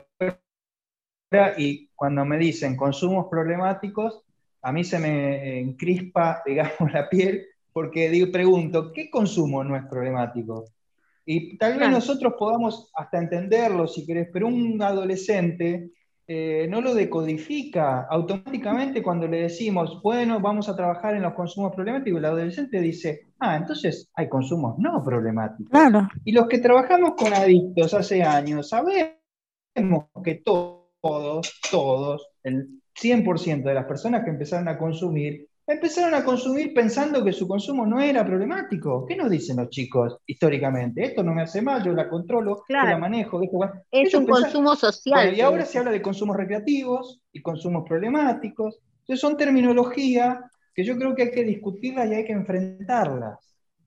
y cuando me dicen consumos problemáticos, a mí se me encrispa, digamos, la piel, porque digo, pregunto, ¿qué consumo no es problemático? Y tal vez Claro. nosotros podamos hasta entenderlo si querés, pero un adolescente eh, no lo decodifica automáticamente cuando le decimos, bueno, vamos a trabajar en los consumos problemáticos, el adolescente dice, ah, entonces hay consumos no problemáticos. claro. Y los que trabajamos con adictos hace años, sabemos que todos, todos, el cien por ciento de las personas que empezaron a consumir, empezaron a consumir pensando que su consumo no era problemático. ¿Qué nos dicen los chicos históricamente? Esto no me hace mal, yo la controlo, yo la Claro, manejo. Esto, es ellos un pensaban, consumo bueno, social, y se ahora se dice. habla de consumos recreativos y consumos problemáticos. Entonces son terminología que yo creo que hay que discutirlas y hay que enfrentarlas.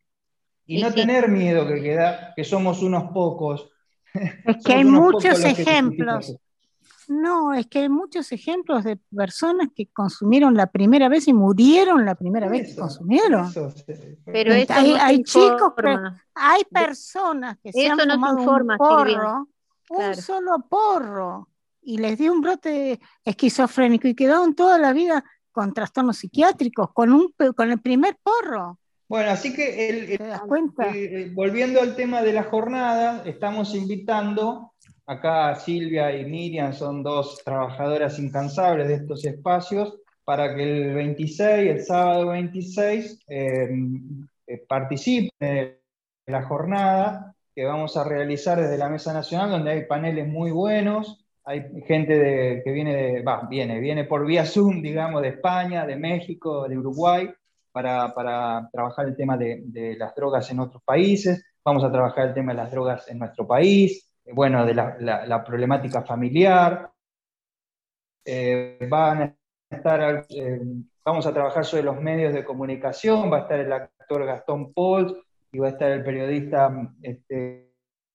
Y Y no sí, tener miedo que, queda, que somos unos pocos. Es que hay Somos unos pocos muchos los que discutimos. ejemplos. No, es que hay muchos ejemplos de personas que consumieron la primera vez y murieron la primera Por vez que eso, por consumieron. eso. pero Ent- eso Hay, no se hay chicos que, informa. hay De- personas que se han eso no se fumado un informa, Silvia. porro, un Claro. solo porro, y les dio un brote esquizofrénico y quedaron toda la vida con trastornos psiquiátricos, con, un, pe- con el primer porro. Bueno, así que el- el- ¿Te das cuenta? el- volviendo al tema de la jornada, estamos invitando, acá Silvia y Miriam son dos trabajadoras incansables de estos espacios, para que el veintiséis, el sábado veintiséis, eh, eh, participen de la jornada que vamos a realizar desde la Mesa Nacional, donde hay paneles muy buenos, hay gente de, que viene, de, bah, viene, viene por vía Zoom, digamos, de España, de México, de Uruguay, para, para trabajar el tema de, de las drogas en otros países, vamos a trabajar el tema de las drogas en nuestro país, eh, bueno, de la, la, la problemática familiar, eh, van a estar, eh, vamos a trabajar sobre los medios de comunicación, va a estar el actor Gastón Pauls y va a estar el periodista este,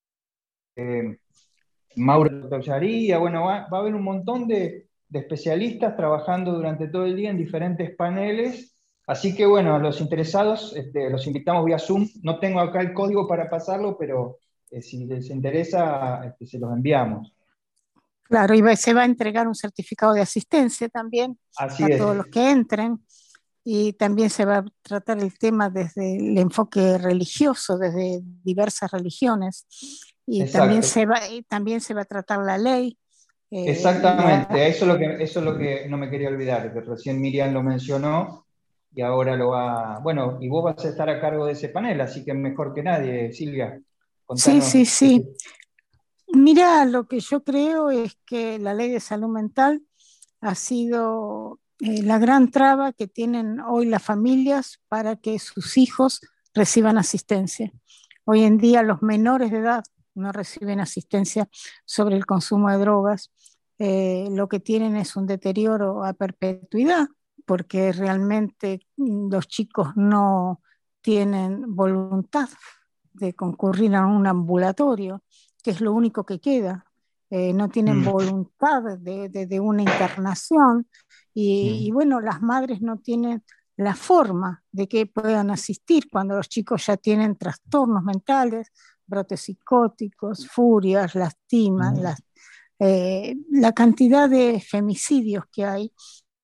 eh, Mauro Tollaría, bueno, va, va a haber un montón de, de especialistas trabajando durante todo el día en diferentes paneles. Así que bueno, a los interesados este, los invitamos vía Zoom. No tengo acá el código para pasarlo, pero eh, si les interesa, este, se los enviamos. Claro, y va- se va a entregar un certificado de asistencia también Así a es. todos los que entren. Y también se va a tratar el tema desde el enfoque religioso, desde diversas religiones. Y también Exacto. se va, y también se va a tratar la ley. eh, Exactamente, la- eso es, lo que, eso es lo que no me quería olvidar, que recién Miriam lo mencionó y ahora lo va... Bueno, y vos vas a estar a cargo de ese panel, así que mejor que nadie, Silvia, sí, contanos. sí, sí. Mira, lo que yo creo es que la ley de salud mental ha sido eh, la gran traba que tienen hoy las familias para que sus hijos reciban asistencia. Hoy en día los menores de edad no reciben asistencia sobre el consumo de drogas. Eh, lo que tienen es un deterioro a perpetuidad, porque realmente mm, los chicos no tienen voluntad de concurrir a un ambulatorio, que es lo único que queda. Eh, no tienen Mm. voluntad de, de, de una internación y, Mm. y bueno, las madres no tienen la forma de que puedan asistir cuando los chicos ya tienen trastornos mentales, brotes psicóticos, furias, lastimas, Mm. las, eh, la cantidad de femicidios que hay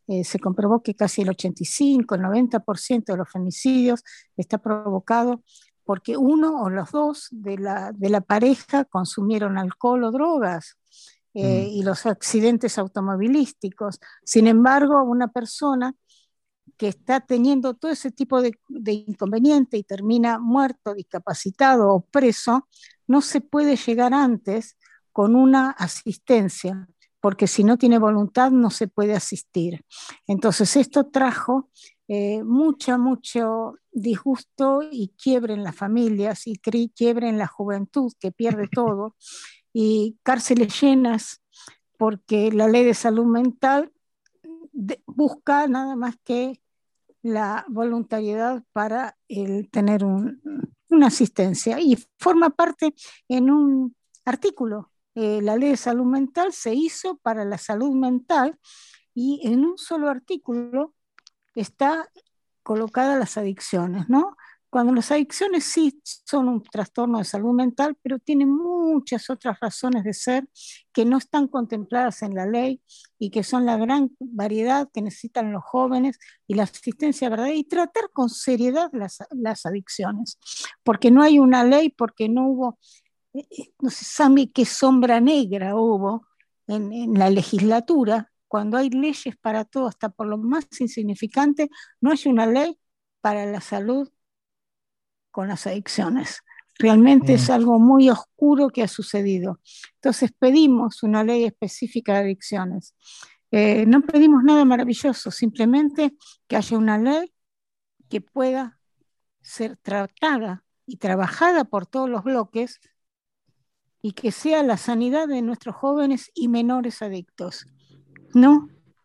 eh, se comprobó que casi el ochenta y cinco, el noventa por ciento de los femicidios está provocado porque uno o los dos de la, de la pareja consumieron alcohol o drogas. Eh, mm. Y los accidentes automovilísticos. Sin embargo, una persona que está teniendo todo ese tipo de, de inconveniente y termina muerto, discapacitado o preso, no se puede llegar antes con una asistencia, porque si no tiene voluntad no se puede asistir. Entonces esto trajo eh, mucho, mucho disgusto y quiebre en las familias y quiebre en la juventud que pierde todo, y cárceles llenas, porque la ley de salud mental de, busca nada más que la voluntariedad para el tener un, una asistencia, y forma parte en un artículo. Eh, la ley de salud mental se hizo para la salud mental y en un solo artículo está colocada las adicciones, ¿no? Cuando las adicciones sí son un trastorno de salud mental, pero tienen muchas otras razones de ser que no están contempladas en la ley y que son la gran variedad que necesitan los jóvenes y la asistencia verdadera, y tratar con seriedad las, las adicciones, porque no hay una ley, porque no hubo, no se sabe qué sombra negra hubo en, en la legislatura, cuando hay leyes para todo, hasta por lo más insignificante, no hay una ley para la salud con las adicciones. Realmente mm. es algo muy oscuro que ha sucedido. Entonces pedimos una ley específica de adicciones. Eh, no pedimos nada maravilloso, simplemente que haya una ley que pueda ser tratada y trabajada por todos los bloques y que sea la sanidad de nuestros jóvenes y menores adictos, ¿no?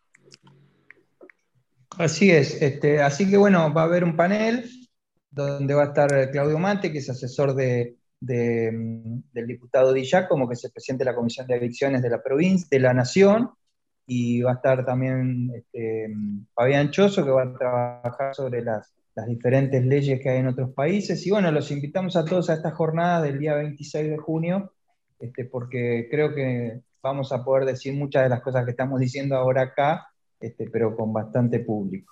Así es. Este, así que bueno, va a haber un panel donde va a estar Claudio Mante, que es asesor de, de, del diputado Di Giacomo, que es el presidente de la Comisión de Adicciones de la provincia, de la Nación, y va a estar también este, Fabián Choso, que va a trabajar sobre las, las diferentes leyes que hay en otros países. Y bueno, los invitamos a todos a esta jornada del día veintiséis de junio, este, porque creo que vamos a poder decir muchas de las cosas que estamos diciendo ahora acá, este, pero con bastante público.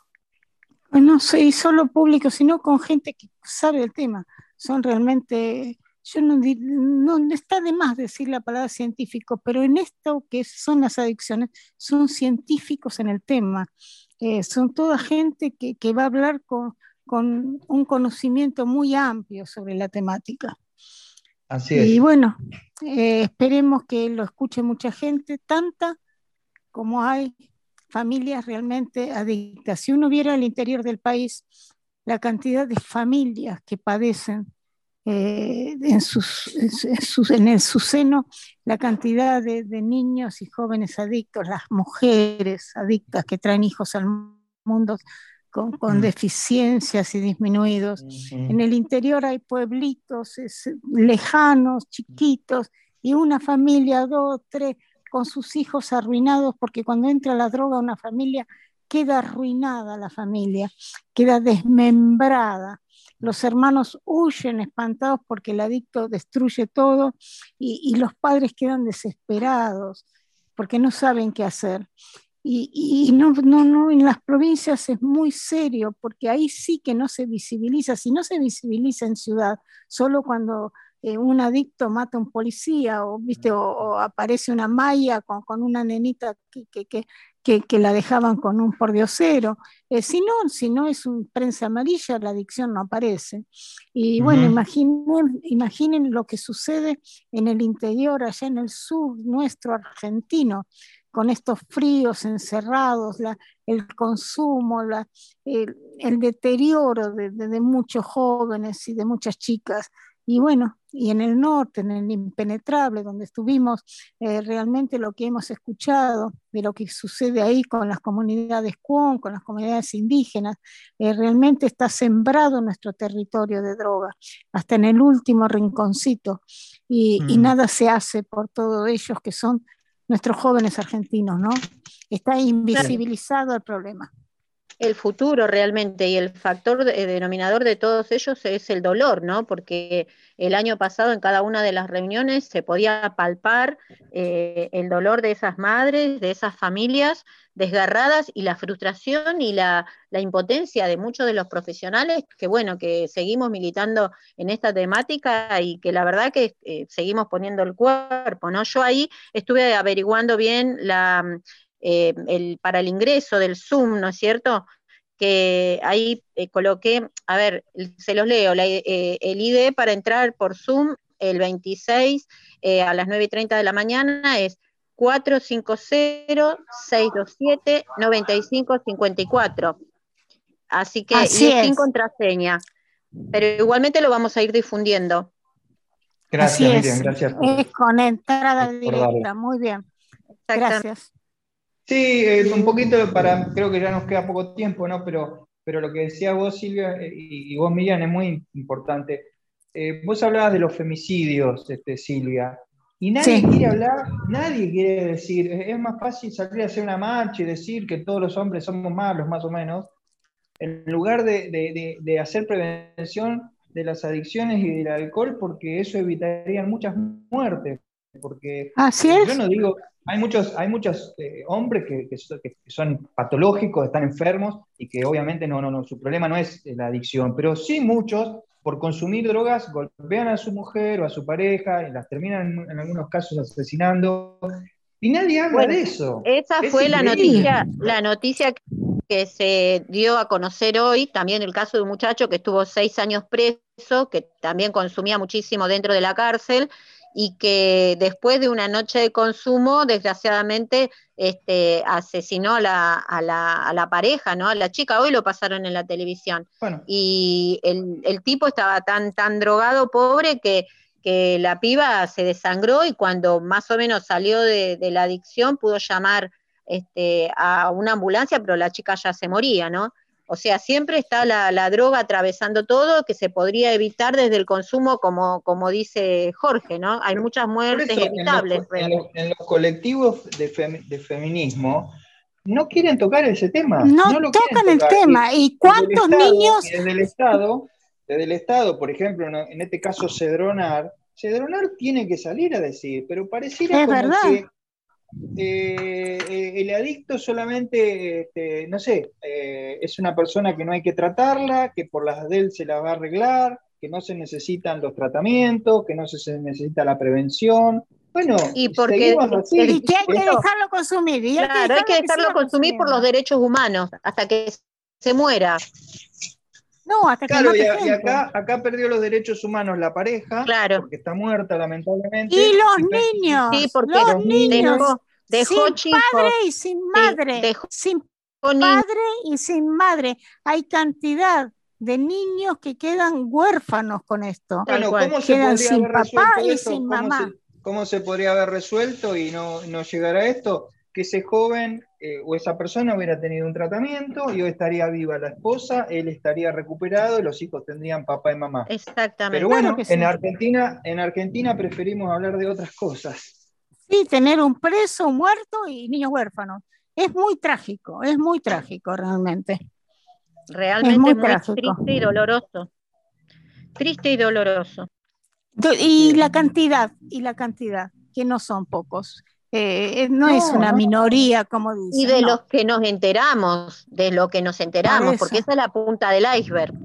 No soy solo público, sino con gente que sabe el tema. Son realmente, yo no, no está de más decir la palabra científico, pero en esto que son las adicciones, son científicos en el tema. Eh, son toda gente que, que va a hablar con, con un conocimiento muy amplio sobre la temática. Así es. Y bueno, eh, esperemos que lo escuche mucha gente, tanta como hay familias realmente adictas. Si uno viera al interior del país, la cantidad de familias que padecen eh, en, sus, en, sus, en el, su seno, la cantidad de, de niños y jóvenes adictos, las mujeres adictas que traen hijos al mundo con, con mm. deficiencias y disminuidos. Mm-hmm. En el interior hay pueblitos es, lejanos, chiquitos, y una familia, dos, tres, con sus hijos arruinados, porque cuando entra la droga a una familia, queda arruinada la familia, queda desmembrada. Los hermanos huyen espantados porque el adicto destruye todo, y, y los padres quedan desesperados porque no saben qué hacer. Y, y no, no, no, en las provincias es muy serio, porque ahí sí que no se visibiliza. Si no se visibiliza en ciudad, solo cuando eh, un adicto mata a un policía, o, ¿viste? o, o aparece una maya con, con una nenita que, que, que, que, que la dejaban con un pordiosero. Eh, si no, si no es un prensa amarilla, la adicción no aparece. Y uh-huh. bueno, imaginen, imaginen lo que sucede en el interior, allá en el sur nuestro argentino, con estos fríos encerrados, la, el consumo, la, el, el deterioro de, de, de muchos jóvenes y de muchas chicas. Y bueno, y en el norte, en el impenetrable, donde estuvimos, eh, realmente lo que hemos escuchado de lo que sucede ahí con las comunidades cuon, con las comunidades indígenas, eh, realmente está sembrado nuestro territorio de droga, hasta en el último rinconcito, y, mm. y nada se hace por todos ellos que son nuestros jóvenes argentinos, ¿no? Está invisibilizado el problema. el futuro realmente, y el factor de- denominador de todos ellos es el dolor, ¿no? Porque el año pasado en cada una de las reuniones se podía palpar eh, el dolor de esas madres, de esas familias desgarradas, y la frustración y la, la impotencia de muchos de los profesionales que, bueno, que seguimos militando en esta temática y que la verdad que eh, seguimos poniendo el cuerpo, ¿no? Yo ahí estuve averiguando bien la, eh, el, para el ingreso del Zoom, ¿no es cierto? Que ahí eh, coloqué, a ver, se los leo, la, eh, el I D para entrar por Zoom el veintiséis eh, a las nueve y treinta de la mañana es cuatro cinco cero, seis dos siete, nueve cinco cinco cuatro. Así que, Así y es sin es. contraseña, pero igualmente lo vamos a ir difundiendo. Así Gracias, Miriam, es. gracias por, Es con entrada por darle. directa. Muy bien. Exactamente. Gracias. Sí, eh, un poquito para, creo que ya nos queda poco tiempo, ¿no? Pero, pero lo que decías vos, Silvia, eh, y, y vos, Miriam, es muy importante. Eh, vos hablabas de los femicidios, este, Silvia, y nadie Sí. quiere hablar, nadie quiere decir, es es más fácil salir a hacer una marcha y decir que todos los hombres somos malos, más o menos, en lugar de, de- de- de hacer prevención de las adicciones y del alcohol, porque eso evitaría muchas muertes. Porque Así eh, yo es. no digo, hay muchos, hay muchos eh, hombres que, que so- que son patológicos, están enfermos y que obviamente no, no, no, su problema no es eh, la adicción, pero sí muchos por consumir drogas golpean a su mujer o a su pareja y las terminan en, en algunos casos asesinando y nadie habla Bueno, de eso. esa Es fue la increíble. noticia, la noticia que se dio a conocer hoy, también el caso de un muchacho que estuvo seis años preso, que también consumía muchísimo dentro de la cárcel, y que después de una noche de consumo, desgraciadamente, este, asesinó a la, a la, a la pareja, ¿no? A la chica, hoy lo pasaron en la televisión. Bueno, Y el, el tipo estaba tan, tan drogado, pobre, que que la piba se desangró, y cuando más o menos salió de, de la adicción pudo llamar este, a una ambulancia, pero la chica ya se moría, ¿no? O sea, siempre está la, la droga atravesando todo, que se podría evitar desde el consumo, como, como dice Jorge, ¿no? Hay por, muchas por muertes eso en los, evitables en realmente. los- en los colectivos de, fem- de feminismo no quieren tocar ese tema, No no lo quieren tocan el tocar. Y, tema. ¿Y y desde el cuántos Estado, y niños? desde el Estado, desde el Estado, por ejemplo, en, en este caso Cedronar, Cedronar tiene que salir a decir, pero pareciera Es como verdad. que eh, eh, el adicto solamente, este, no sé, eh, es una persona que no hay que tratarla, que por las de él se la va a arreglar, que no se necesitan los tratamientos, que no se, se necesita la prevención. Bueno, Y porque seguimos desde así. Y que hay que Es- dejarlo consumir. Y hay que claro, hay que dejarlo que dejarlo siga consumir por los consumiendo. derechos humanos hasta que se muera. No, hasta que claro, y, mate a- y gente. acá, acá perdió los derechos humanos la pareja, Claro. porque está muerta lamentablemente. Y los y pe- y- niños. Sí, porque Los los niños, niños. dejó, dejó Sin chicos, padre y sin sí, madre. dejó Sin niños. padre y sin madre. Hay cantidad de niños que quedan huérfanos con esto. Tal bueno, cual. ¿cómo se Quedan podría sin haber papá resuelto y eso? sin ¿Cómo mamá. se, cómo se podría haber resuelto y no, no llegar a esto? Que ese joven eh, o esa persona hubiera tenido un tratamiento y hoy estaría viva la esposa, él estaría recuperado y los hijos tendrían papá y mamá. Pero Exactamente. Claro bueno, que sí. en Argentina, en Argentina preferimos hablar de otras cosas. Sí, tener un preso, un muerto y niños huérfanos. Es muy trágico, es muy trágico realmente. Realmente Es muy es muy trágico. triste y doloroso. Triste y doloroso. Do- Y la cantidad, y la cantidad, que no son pocos. Eh, eh, no, es No, una no. minoría, como Y dicen, de no. los que nos enteramos, de lo que nos Por enteramos, porque eso. esa es la punta del iceberg.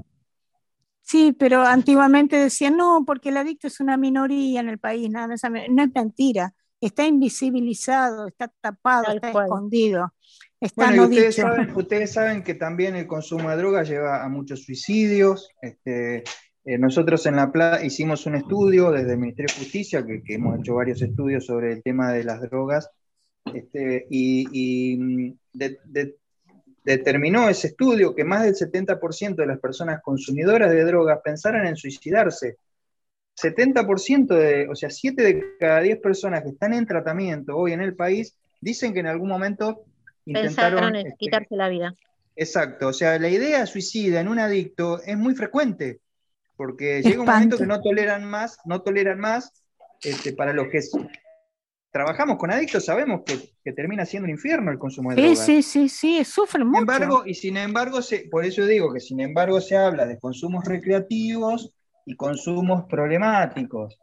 Sí, pero antiguamente decían, no, porque el adicto es una minoría en el país. Nada, esa me- no es mentira. Está invisibilizado, está tapado, Tal está cual. escondido, está Bueno, y no ustedes dicho. saben, ustedes saben que también el consumo de drogas lleva a muchos suicidios. Este, eh, nosotros en La Plata hicimos un estudio desde el Ministerio de Justicia, que, que hemos hecho varios estudios sobre el tema de las drogas, este, y, y, mm, de- de- determinó ese estudio que más del setenta por ciento de las personas consumidoras de drogas pensaron en suicidarse. setenta por ciento de, o sea, siete de cada diez personas que están en tratamiento hoy en el país dicen que en algún momento intentaron, Pensaron en este, quitarse la vida. exacto, o sea, la idea suicida en un adicto es muy frecuente, porque llega un momento Espanto. que no toleran más, no toleran más, este, para los que trabajamos con adictos, sabemos que, que termina siendo un infierno el consumo de Sí, drogas. sí, sí, sí, sufren Sin mucho. embargo, y sin embargo, se, por eso digo que sin embargo se habla de consumos recreativos y consumos problemáticos.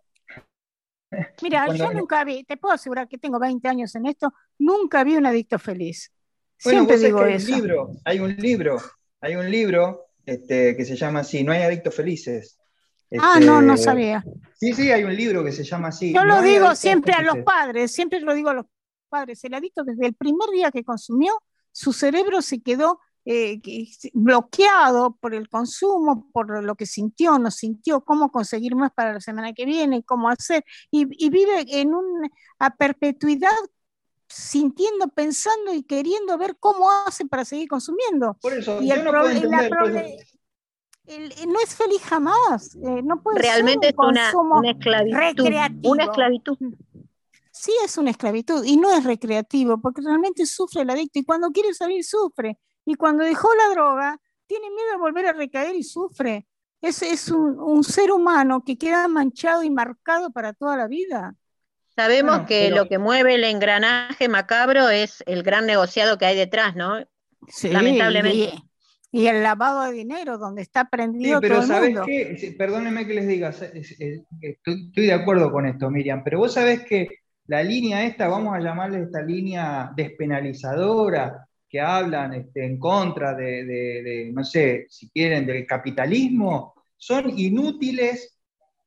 Mira, Cuando, yo nunca vi, te puedo asegurar que tengo veinte años en esto, nunca vi un adicto feliz. bueno, Siempre vos sabés digo que hay eso. un libro, hay un libro, hay un libro este, que se llama así, No hay adictos felices. Ah, no, no Este, sabía. sí, sí, hay un libro que se llama así, Yo No lo hay digo adictos siempre a los felices. padres, siempre lo digo a los padres. El adicto desde el primer día que consumió, su cerebro se quedó eh, que- bloqueado por el consumo, por lo que sintió, no sintió, cómo conseguir más para la semana que viene, cómo hacer, y, y vive en una a perpetuidad sintiendo, pensando y queriendo ver cómo hace para seguir consumiendo. Por eso, Y yo el no puedo problema entender, por eso- el- el- no es feliz jamás, eh, no puede Realmente ser un es una, consumo una esclavitud, recreativo. una esclavitud. Sí, es una esclavitud y no es recreativo, porque realmente sufre el adicto y cuando quiere salir sufre. Y cuando dejó la droga, tiene miedo de volver a recaer y sufre. Es, es un, un ser humano que queda manchado y marcado para toda la vida. Sabemos Bueno, que pero- lo que mueve el engranaje macabro es el gran negociado que hay detrás, ¿no? Sí, Lamentablemente. Y, y el lavado de dinero, donde está Sí, prendido pero todo el ¿sabés mundo. qué? Sí, perdónenme que les diga, es- es- es- estoy, estoy de acuerdo con esto, Miriam, pero vos sabés que la línea esta, vamos a llamarle esta línea despenalizadora, que hablan este, en contra de, de- de, no sé, si quieren, del capitalismo, son inútiles,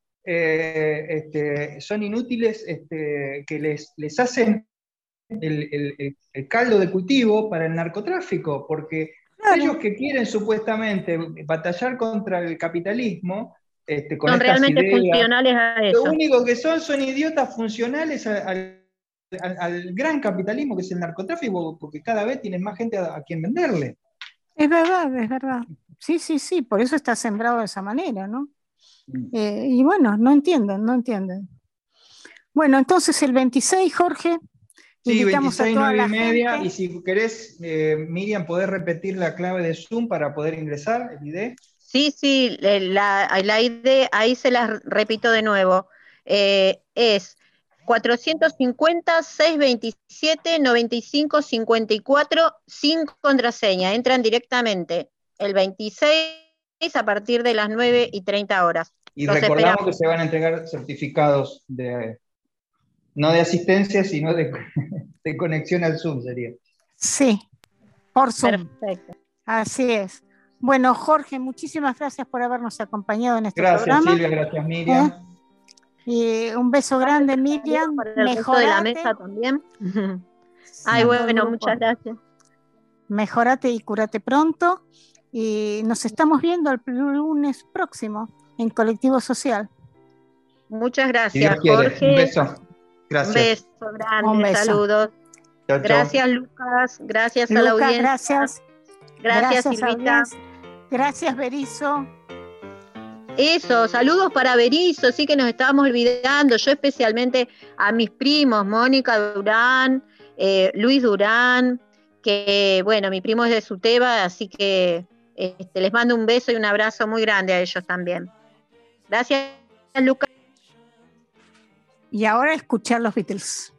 eh, este, son inútiles este, que les, les hacen el, el- el caldo de cultivo para el narcotráfico, porque Claro. ellos que quieren supuestamente batallar contra el capitalismo, este, con Son estas realmente ideas, funcionales a lo eso. único que son son idiotas funcionales a- al, al- al gran capitalismo que es el narcotráfico, porque cada vez tienen más gente a, a quien venderle. Es verdad, es verdad. Sí, sí, sí, por eso está sembrado de esa manera, ¿no? Eh, y bueno, no entienden, no entienden. Bueno, entonces el veintiséis, Jorge, Sí, invitamos a veintiséis, toda nueve la y media, gente. y si querés, eh, Miriam, ¿podés repetir la clave de Zoom para poder ingresar, el I D? Sí, sí, le- la, la I D, ahí se las repito de nuevo. Eh, es cuatrocientos cincuenta, seiscientos veintisiete, noventa y cinco, cincuenta y cuatro, sin contraseña. Entran directamente el veintiséis a partir de las nueve y treinta horas. Y Los recordamos esperamos. que se van a entregar certificados de, no de asistencia, sino de, de conexión al Zoom, sería. Sí, por Zoom. Perfecto. Así es. Bueno, Jorge, muchísimas gracias por habernos acompañado en este Gracias, programa. Silvia, gracias, Miriam. ¿Eh? Y un beso grande, Miriam. Para el resto de la mesa Mejorate. también. Sí, Ay, a todo el bueno, grupo. muchas gracias. Mejorate y curate pronto. Y nos estamos viendo el lunes próximo en Colectivo Social. Muchas Si gracias, Dios quiere. Jorge. Un beso. Un Gracias. beso grande, Un beso. saludos. Chau, chau. Gracias, Lucas. Gracias a la Lucas, audiencia. gracias. Gracias, Gracias, Silvita. audiencia. Gracias, Berizo. Eso, saludos para Berizo, sí que nos estábamos olvidando. Yo especialmente a mis primos, Mónica Durán, eh, Luis Durán, que bueno, mi primo es de Suteba, así que este, les mando un beso y un abrazo muy grande a ellos también. Gracias, Lucas. Y ahora escuchar los Beatles.